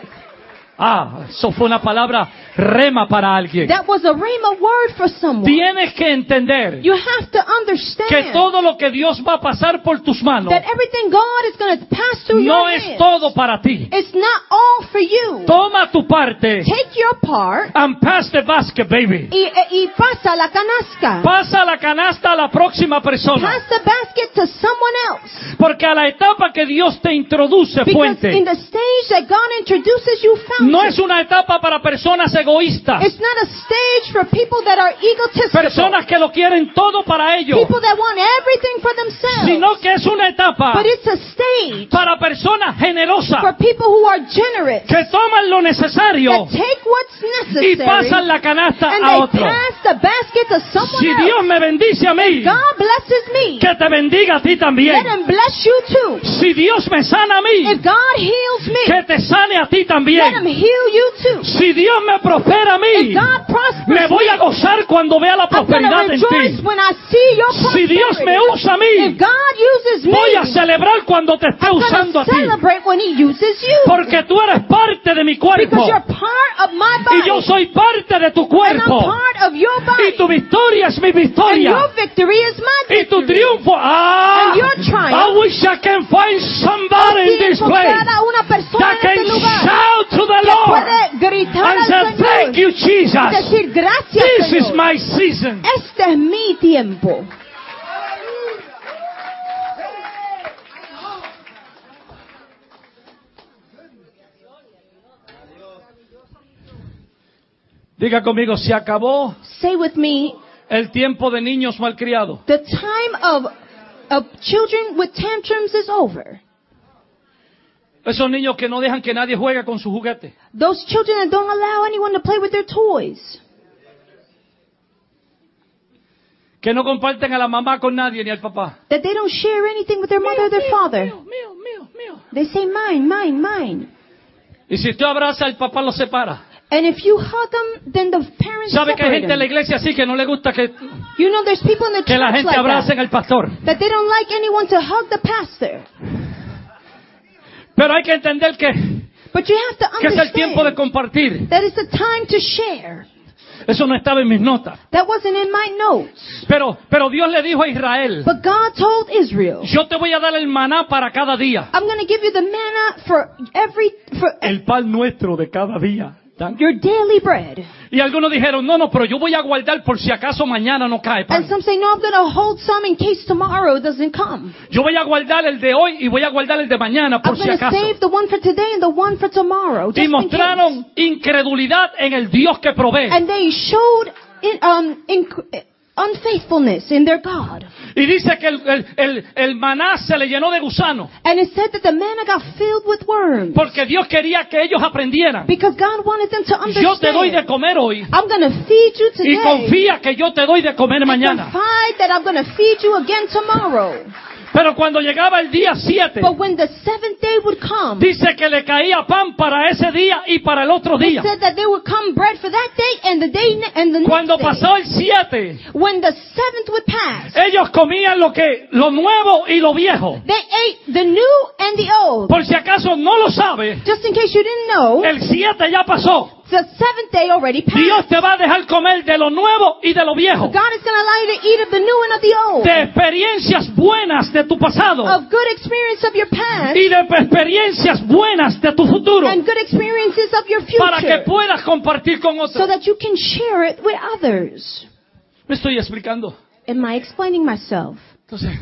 Ah, eso fue una palabra rema para alguien. That was a rhema word for someone. Tienes que entender You have to understand que todo lo que Dios va a pasar por tus manos that everything God is going to pass through no your es hands. todo para ti. It's not all for you. Toma tu parte Take your part and pass the basket, baby. y pasa la canasta. Pasa la canasta a la próxima persona. Pass the basket to someone else. Porque a la etapa que Dios te introduce, Because in fuente, the stage that God introduces you, no fountain, es una etapa para personas egoístas, it's not a stage for people that are egotistical. personas que lo quieren todo para ellos, People that want everything for themselves. sino que es una etapa But it's a stage para personas for generosas people who are generous. que toman lo necesario That take what's y necessary pasan la canasta and a they otro. pass the basket to someone Si else. Dios me bendice a mí, God blesses me. que te bendiga a ti también. Let him bless you too. Si Dios me sana a mí, If God heals me, que te sane a ti let him también. heal you too. Si Dios me prospera a mí, If God prospers me voy a gozar cuando vea la I'm going to prosperidad en rejoice ti. when I see your Si Dios me prosperity. usa a If mí, God uses me, voy a celebrar cuando te esté I'm usando a going to ti. celebrate when he uses you. Porque tú eres parte de mi cuerpo. Because you're part of my body. Y yo soy parte de tu and I'm cuerpo. part of your body. Y tu victoria es mi and victoria. your victory is my Y tu victory. triunfo. And your triumph. I wish I can find somebody in Así this place encontrar a una persona that en can este lugar shout to the que Lord puede gritar and al say, Señor thank you, y Jesus. decir gracias This is Señor. my season. Este es mi tiempo. Diga conmigo, se acabó Say with me, el tiempo de niños malcriados. the time of children with tantrums is over. Esos niños que no dejan que nadie juegue con sus juguetes. Those children that don't allow anyone to play with their toys. Que no comparten a la mamá con nadie ni al papá. That they don't share anything with their mother or their father. Mío. They say mine, mine, mine. Y si usted abraza, el papá lo separa. And if you hug them, then the parents ¿Sabe que hay separate gente en la them. iglesia así que no le gusta que You know there's people in the la church gente like abrace that. al pastor? That they don't like anyone to hug the pastor. Pero hay que entender que But you have to es el tiempo de understand compartir. that it's the time to share. Eso no estaba en mis notas. That wasn't in my notes. Pero Dios le dijo a Israel, But God told Israel, yo te voy a dar el maná para cada día. I'm going to give you the manna for El pan nuestro de cada día. your daily bread. Y algunos dijeron, no, pero yo voy a guardar por si acaso mañana no cae pan. And some say, no, I'm going to hold some in case tomorrow doesn't come. Yo voy a guardar el de hoy y voy a guardar el de mañana por I'm si going to acaso. save the one for today and the one for tomorrow. Y Just in case. mostraron incredulidad en el Dios que provee. And they showed unfaithfulness in their God. Y dice que el maná se le llenó de gusanos. And it said that the manna got filled with worms. Porque Dios quería que ellos aprendieran. Because God wanted them to understand. Yo te doy de comer hoy. I'm going to feed you today. Y confía que yo te doy de comer And mañana. confide that I'm going to feed you again tomorrow. Pero cuando llegaba el día 7, But when the seventh day would come, dice que le caía pan para ese día y para el otro it día. said that there would come bread for that day and the day and the Cuando next day. pasó el 7, When the seventh would pass, ellos comían lo nuevo y lo viejo. they ate the new and the old. Por si acaso no lo sabe, Just in case you didn't know, el 7 ya pasó. The seventh day already passed. Dios te va a dejar comer de lo nuevo y de lo viejo. God is going to allow you to eat of the new and of the old. De experiencias buenas de tu pasado. Of good experience of your past. Y de experiencias buenas de tu futuro. And good experiences of your future. Para que puedas compartir con So otros. that you can share it with others. Me estoy explicando. Am I explaining myself? Entonces,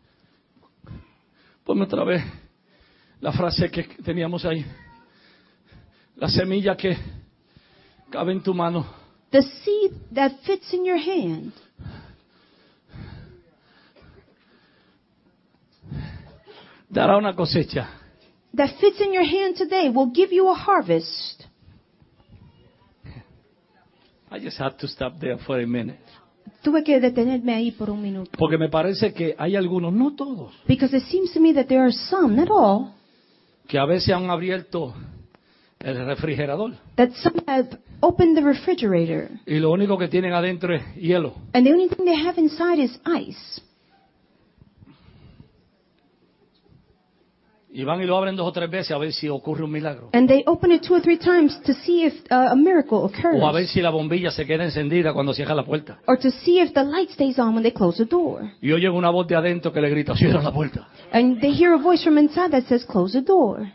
ponme otra vez la frase que teníamos ahí. La semilla que cabe en tu mano. The seed that fits in your hand. Dará una cosecha. That fits in your hand today will give you a harvest. I just have to stop there for a minute. Tuve que detenerme ahí por un minuto. Porque me parece que hay algunos, no todos, Because it seems to me that there are some, not all, que a veces han abierto el refrigerador that some have opened the refrigerator y lo único que tienen adentro es hielo. and the only thing they have inside is ice. Y van y lo abren 2 o 3 veces a ver si ocurre un milagro. And they open it 2 or 3 times to see if a miracle occurs. O a ver si la bombilla se queda encendida cuando cierra la puerta. Or to see if the light stays on when they close the door. Y oyen una voz de adentro que le grita, cierra la puerta. And they hear a voice from inside that says, close the door.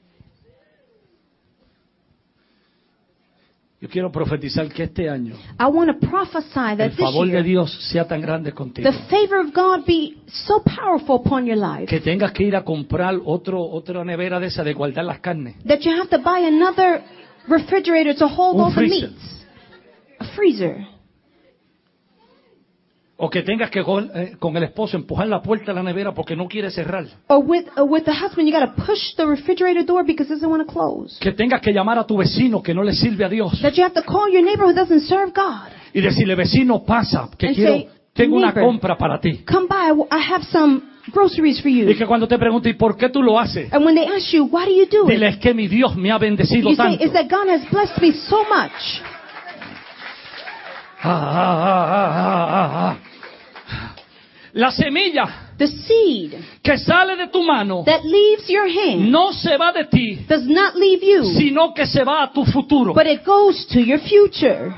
Yo quiero profetizar que este año I want to prophesy that el this favor de year, Dios sea tan grande contigo the favor of God be so powerful upon your life que tengas que ir a comprar otra nevera de esa de guardar las carnes. that you have to buy another refrigerator to hold Un all the freezer. meats. A freezer. O que tengas que con el esposo empujar la puerta de la nevera porque no quiere cerrar. Or with the husband, you got to push the refrigerator door because it doesn't want to close. Que tengas que llamar a tu vecino que no le sirve a Dios. That you have to call your neighbor who doesn't serve God. Y decirle, vecino, pasa, que And quiero, say, tengo una "Neighbor, compra para ti. Come by, I have some groceries for Y you." que cuando te pregunte, ¿y por qué tú lo haces? And when they ask you, why do you do Dile, it? es que mi Dios me ha bendecido You say, tanto. it's that God has blessed me so much. La semilla The seed que sale de tu mano that leaves your hand no se va de ti, does not leave you, sino que se va a tu futuro. but it goes to your future.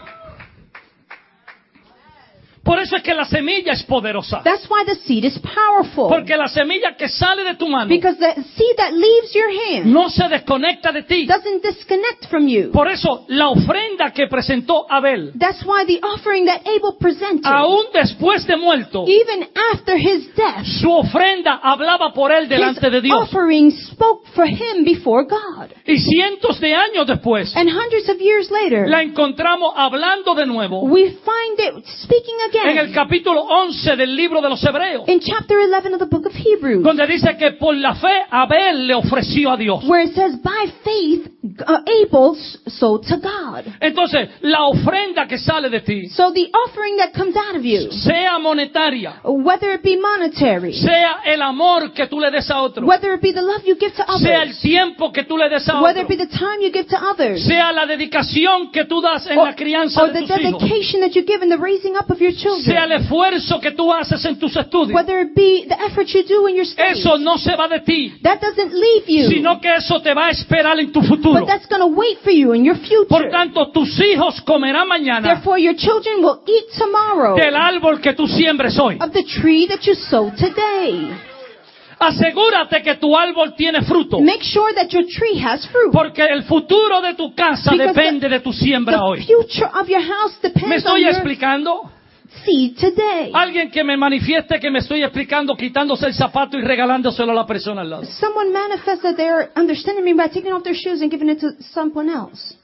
Por eso es que la semilla es poderosa. That's why the seed is powerful. Porque la semilla que sale de tu mano Because the seed that leaves your hand no se desconecta de ti. doesn't disconnect from you. Por eso la ofrenda que presentó Abel, That's why the offering that Abel presented, aún después de muerto, even after his death, su ofrenda hablaba por él delante de his Dios. offering spoke for him before God. Y cientos de años después, And hundreds of years later, la encontramos hablando de nuevo we find it speaking en el again capítulo 11 del libro de los Hebreos, in chapter 11 of the book of Hebrews, donde dice que por la fe Abel le ofreció a Dios. where it says, by faith, Abel sold to God. Entonces, la ofrenda que sale de ti, So the offering that comes out of you, sea monetaria, whether it be monetary, sea el amor que tú le des a otro, whether it be the love you give to sea el others, tiempo que tú le des a whether otro, it be the time you give to others, sea la dedicación que tú das en la crianza or de the tus hijos, dedication that you give in the raising up of your sea children, el esfuerzo que tú haces en tus estudios, whether it be the effort you do in your studies, eso no se va de ti, that doesn't leave you, sino que eso te va a esperar en tu futuro. but that's going to wait for you in your future. Por tanto, tus hijos comerán mañana Therefore, your children will eat tomorrow del árbol que tú siembres hoy. of the tree that you sow today. Asegúrate que tu árbol tiene fruto, Make sure that your tree has fruit. porque el futuro de tu casa Because depende de tu siembra The hoy. future of your house ¿Me depends on estoy your explicando? seed today. Alguien que me manifieste que me estoy explicando quitándose el zapato y regalándoselo a la persona al lado. Someone manifests that they're understanding me by taking off their shoes and giving it to someone else.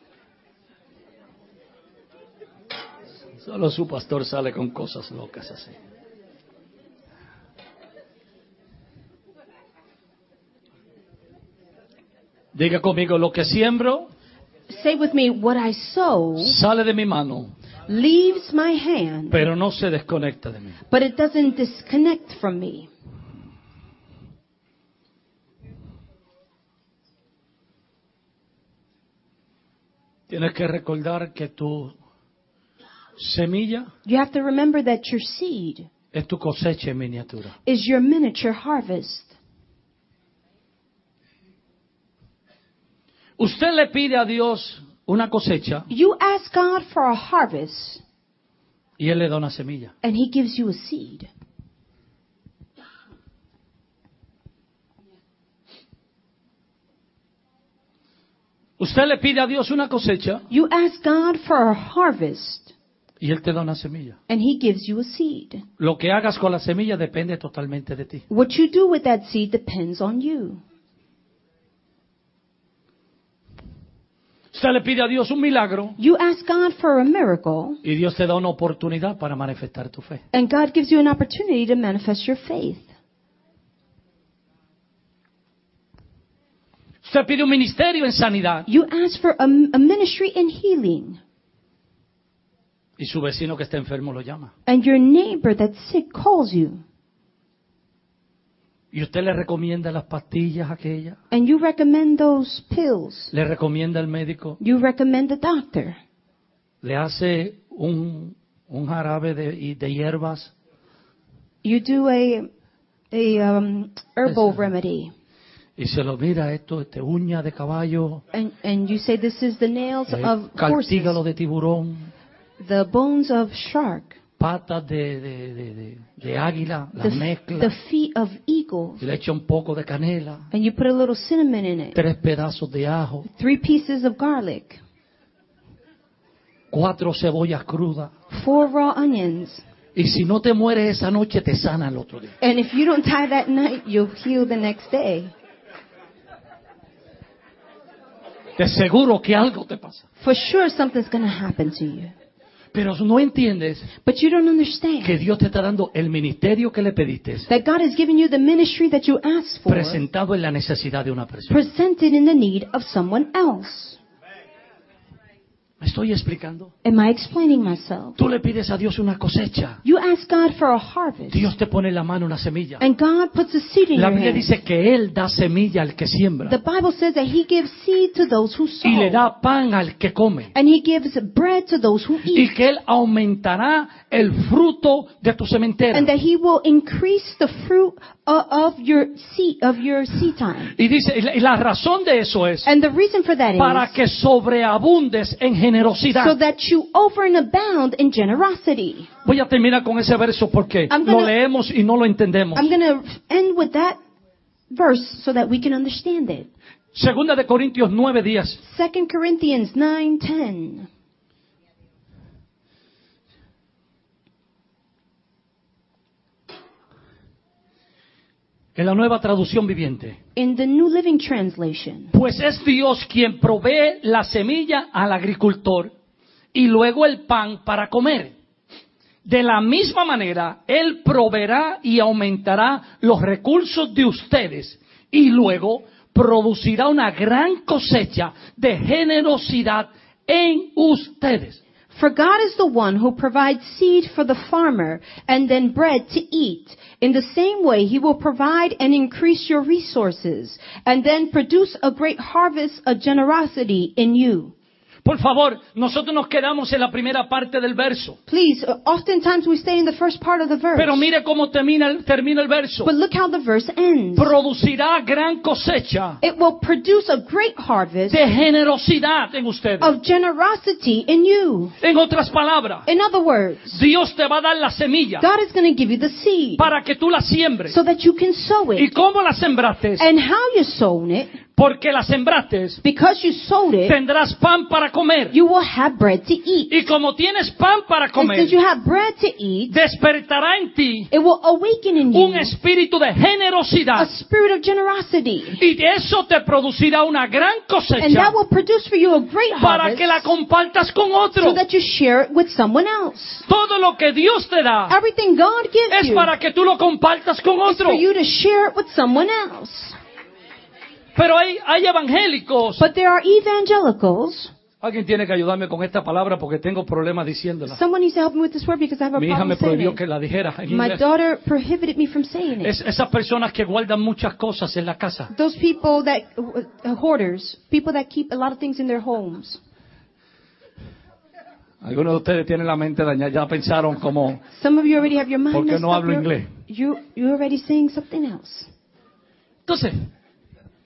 Solo su pastor sale con cosas locas así. Diga conmigo, lo que siembro Say with me, what I sow sale de mi mano, leaves my hand, pero no se desconecta de mí. but it doesn't disconnect from me. Tienes que recordar que tu semilla You have to remember that your seed es tu cosecha en miniatura. is your miniature harvest. Usted le pide a Dios una cosecha You ask God for a harvest, y Él le da una semilla. and He gives you a seed. Usted le pide a Dios una cosecha You ask God for a harvest, y Él te da una semilla. and He gives you a seed. Lo que hagas con la semilla depende totalmente de ti. What you do with that seed depends on you. Usted le pide a Dios un milagro You ask God for a miracle, y Dios te da una oportunidad para manifestar tu fe. and God gives you an opportunity to manifest your faith. Usted pide un ministerio en sanidad You ask for a ministry in healing, y su vecino que está enfermo lo llama. and your neighbor that's sick calls you, Y usted le recomienda las pastillas aquellas, and you recommend those pills. le recomienda al médico, You recommend the doctor. le hace un jarabe de hierbas. You do a herbal remedy, Y se lo mira esto, uña de caballo, and you say this is the nails of cartílago horses, de tiburón, the bones of shark, patas de águila, las the mezcla, feet of eagles, y le echa un poco de canela, and you put a little cinnamon in it, 3 pedazos de ajo, 3 pieces of garlic, 4 cebollas crudas. 4 raw onions. Y si no te mueres esa noche, te sana el otro día. And if you don't die that night, you'll heal the next day. Te seguro que algo te pasa. For sure something's going to happen to you. Pero no entiendes But you don't understand que Dios te está dando el ministerio que le pediste, that God has given you the ministry that you asked for, presentado en la necesidad de una persona. presented in the need of someone else. ¿Me estoy explicando? Am I explaining myself? Tú le pides a Dios una cosecha. You ask God for a harvest, Dios te pone en la mano una semilla. and God puts a seed in La your Biblia hand. dice que Él da semilla al que siembra The Bible says that He gives seed to those who sow, y le da pan al que come. and He gives bread to those who Y eat, que Él aumentará el fruto de tu sementera. and that He will increase the fruit of your seed time. Y dice, y la razón de eso es And the reason for that para is que sobreabundes en so generosidad. that you over and abound in generosity. Voy a terminar con ese verso porque I'm lo gonna- leemos y no lo entendemos. I'm going to end with that verse so that we can understand it. Segunda de Corintios 9:10. 2 Corinthians 9:10. En la Nueva Traducción Viviente. In the New Living Translation. Pues es Dios quien provee la semilla al agricultor y luego el pan para comer. De la misma manera, Él proveerá y aumentará los recursos de ustedes y luego producirá una gran cosecha de generosidad en ustedes. For God is the one who provides seed for the farmer and then bread to eat. In the same way, He will provide and increase your resources and then produce a great harvest of generosity in you. Por favor, nosotros nos quedamos en la primera parte del verso. Please, oftentimes we stay in the first part of the verse. Pero mire cómo termina el verso. But look how the verse ends. Producirá gran cosecha It will produce a great harvest de generosidad en ustedes. of generosity in you. En otras palabras, In other words, Dios te va a dar la semilla God is going to give you the seed para que tú la siembres. so that you can sow ¿Y it. cómo la sembraste? And how you sown it, Porque la sembraste, because you sowed it, tendrás pan para comer. you will have bread to eat. Y como tienes pan para And comer, since you have bread to eat, despertará en ti it will awaken in un you espíritu de a generosidad. spirit of generosity. Y eso te producirá una gran And cosecha that will produce for you a great para harvest que la compartas con so otro. that you share it with someone else. Todo lo que Dios te da Everything God gives es you para que tú lo compartas con is otro. for you to share it with someone else. Pero hay evangélicos. But there are evangelicals. Alguien tiene que ayudarme con esta palabra porque tengo problemas diciéndola. Someone needs to help me with this word because I have a Mi hija problem me saying prohibió it. que la dijera en My inglés. daughter prohibited me from saying it. Esas personas que guardan muchas cosas en la casa. Those people that, hoarders, people that keep a lot of things in their homes. Algunos de ustedes tienen la mente dañada, ya pensaron como, Some of you already have your mind ¿por qué messed no up. hablo inglés? You're already saying something else. Entonces,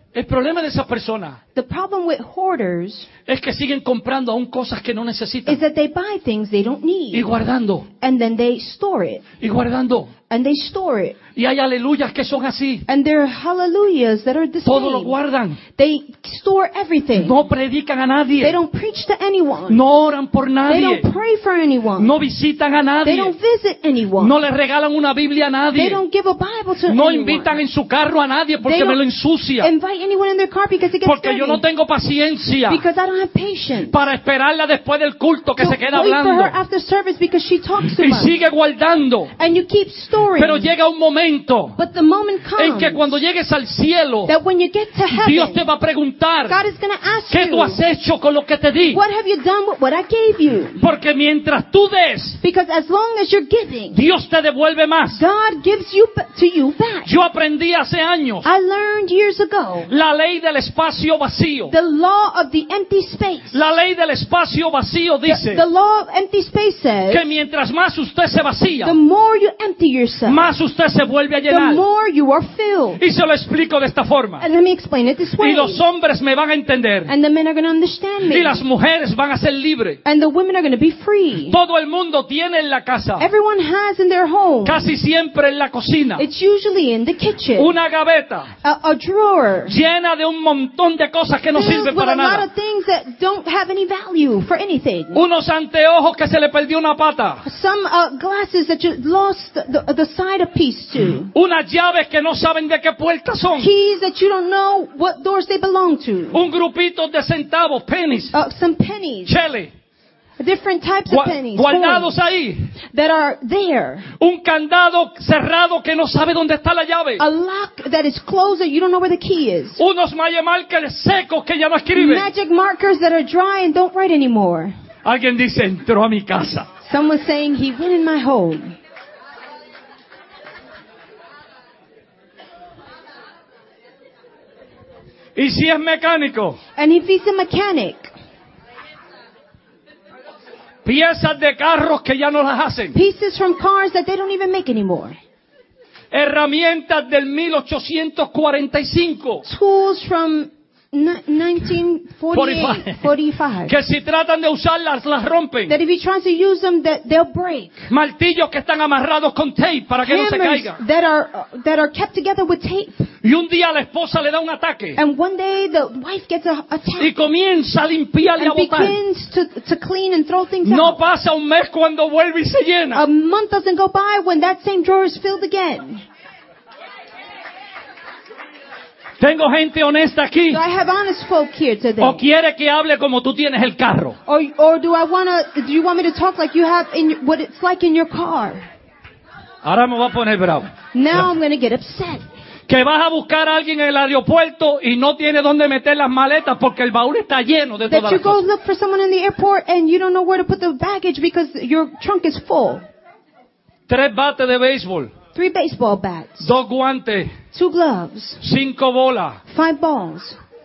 El problema de esas personas The problem with hoarders es que siguen comprando aún cosas que no necesitan. is that they buy things they don't Y need. guardando, And then they store it. y guardando. And they store it. Y hay aleluyas que son así. And there are hallelujahs that are the Todo lo same. guardan. They store everything. No predican a They nadie. don't preach to anyone. No oran por They nadie. don't pray for anyone. No visitan a They nadie. don't visit anyone. No le regalan una Biblia a They nadie. don't give a Bible to No anyone. invitan en su carro a nadie porque They me lo don't ensucia. invite anyone in their car because it gets Porque dirty. yo no tengo paciencia Because I don't have patience. para esperarla después del culto que To se queda wait for hablando. her after service because she talks too Y much. sigue guardando. And you keep storing. Pero llega un momento But the moment en comes que cuando llegues al cielo, that when you get to Dios heaven, te va a preguntar, God is going to ask ¿qué tú you, has hecho con lo que te di? what have you done with what I gave you? Porque mientras tú des, Because as long as you're giving, Dios te devuelve más. God gives you to you back. Yo aprendí hace años I learned years ago la ley del espacio vacío. the law of the empty space. La ley del espacio vacío dice The law of empty space que says mientras más usted se vacía, the more you empty yourself, más usted se vuelve a the llenar. more you are filled. Y se lo explico de esta forma. And let me explain it this way. Y los hombres me van a entender. And the men are going to understand me. Y las mujeres van a ser libres. And the women are going to be free. Todo el mundo tiene en la casa, Everyone has in their home. casi siempre en la cocina, It's usually in the kitchen. una gaveta A drawer. llena de un montón de cosas que no Filled sirven with para a lot nada. of things that don't have any value for anything. Unos anteojos que se le perdió una pata. Some glasses that you lost the side of piece to. Unas llaves que no saben de qué puertas son. Keys that you don't know what doors they belong to. Un grupito de centavos, pennies, Some pennies. chele, Different types of pennies. guardados coins ahí. that are there. Un candado cerrado que no sabe dónde está la llave. A lock that is closed that you don't know where the key is. Unos markers secos que ya no escriben. Magic markers that are dry and don't write anymore. Alguien dice, entró a mi casa. Someone's saying he went in my home. Y si es mecánico, And if he's a mechanic, piezas de carros que ya no las hacen. pieces from cars that they don't even make anymore. Herramientas del 1845. Tools from 1948, 45. Que si tratan de usarlas, las rompen. That if you try to use them, that they'll break. Martillos que están amarrados con tape para que no se Hammers caigan. that are kept together with tape. Y un día la esposa le da un ataque. And one day the wife gets a Y attack comienza a limpiar y a and botar. begins to clean and throw things No out. pasa un mes cuando vuelve y se llena. A month doesn't go by when that same drawer is filled again. Tengo gente honesta aquí. Do I have honest folk here today? O quiere que hable como tú tienes el carro. Or do you want me to talk like you have what it's like in your car? Ahora me voy a poner bravo. Now I'm going to get upset. Que vas a buscar a alguien en el aeropuerto y no tiene dónde meter las maletas porque el baúl está lleno de todas That you las go cosas. look for someone in the airport and you don't know where to put the baggage because your trunk is full. 3 bates de béisbol, 3 baseball bats, 2 guantes, 2 gloves, 5 bolas. 5 balls.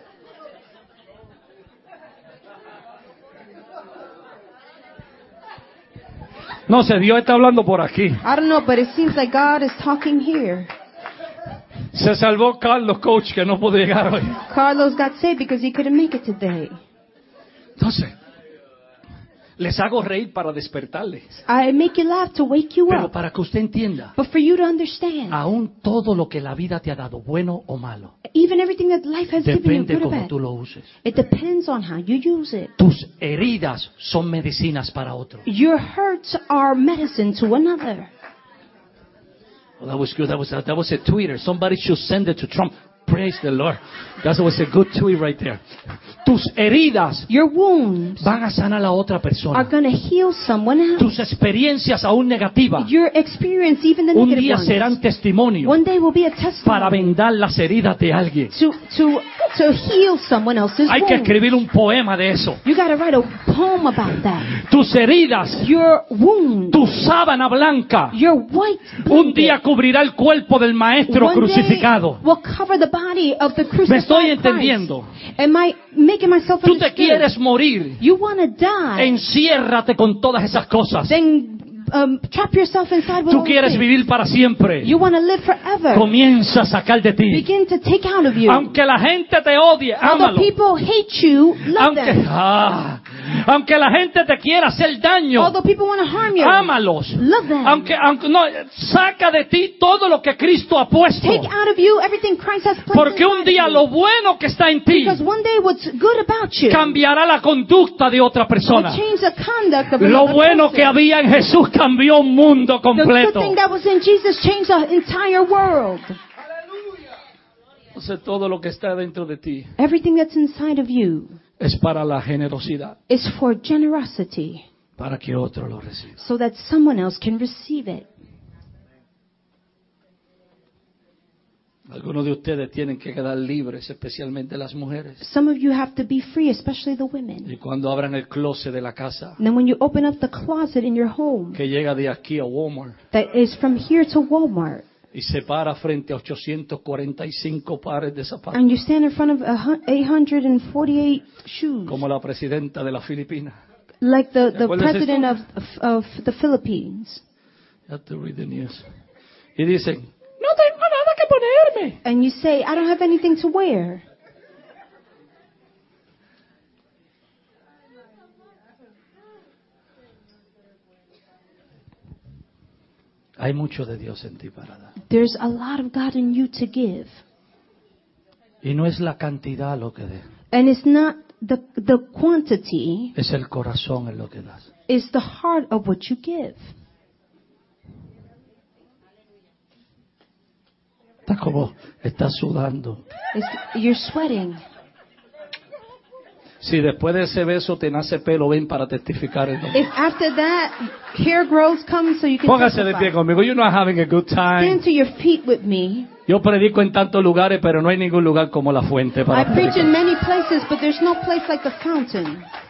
No sé, Dios está hablando por aquí. I don't know, but it seems like God is talking here. Se salvó Carlos, coach, que no pudo llegar hoy. Carlos got saved because he couldn't make it today. Entonces, les hago reír para despertarles. I make you laugh to wake you Pero up. para que usted entienda, But for you to understand, aún todo lo que la vida te ha dado, bueno o malo, even everything that life has given you, depende good or cómo bad, tú lo uses. it depends on how you use it. Tus heridas son medicinas para otros. Your hurts are medicine to another. Well, that was good. That was a tweeter. Somebody should send it to Trump. Praise the Lord. That was a good tweet right there. Tus heridas Your wounds van a sanar a la otra are persona. going to heal someone else. Tus experiencias aún negativas Your experience, even the un negative día ones, serán testimonio one day will be a para testimony vendar las heridas de alguien. to heal someone else's Hay que wounds. escribir un poema de eso. You got to write a poem about that. Tus heridas, Your wound, tu sábana blanca, your white un blanket, día cubrirá el cuerpo del maestro one day crucificado. will cover the body of the Me crucified estoy Christ. entendiendo. Am I making myself Tú te understood? quieres morir. You want to die. Enciérrate con todas esas cosas. Then trap yourself inside with Tú all quieres things. vivir para siempre. You want to live forever. Comienza a sacar de ti. Begin to take out of you. Aunque la gente te odie, Although ámalo. people hate you, love them. Aunque la gente te quiera hacer daño, Although people want to harm you, ámalos. love them. Aunque no, saca de ti todo lo que Cristo ha puesto. Take out of you everything Christ has placed Porque un inside día of you. lo bueno que está en ti Because one day what's good about you cambiará la conducta de otra will persona. change the conduct of Lo another bueno person. que había en Jesús cambió un mundo The good completo. thing that was in Jesus changed the entire world. Entonces todo lo que está dentro de ti Everything that's inside of you es para la generosidad, is for generosity, para que otro lo reciba. so that someone else can receive it. Algunos de ustedes tienen que quedar libres, especialmente las mujeres. Some of you have to be free, especially the women. Y cuando abran el closet de la casa, And then when you open up the closet in your home que llega de aquí a Walmart that is from here to Walmart, y se para frente a 845 pares de zapatos, and you stand in front of 848 shoes, como la presidenta de las Filipinas. like the acuerdas president esto? of the Philippines. You have to read the news. Y dicen, no tengo nada que ponerme. And you say, I don't have anything to wear. Hay mucho de Dios en ti para dar. There's a lot of God in you to give. Y no es la cantidad lo que des, And it's not the quantity, es el corazón en lo que das. it's the heart of what you give. Estás como, estás sudando. You're sweating. Si después de ese beso te nace pelo, ven para testificar el nombre. If after that hair growth comes so you can Póngase de pie testify. conmigo. You're not having a good time. Stand to your feet with me. Yo predico en tantos lugares, pero no hay ningún lugar como la fuente para I preach predicar. in many places, but there's no place like the fountain.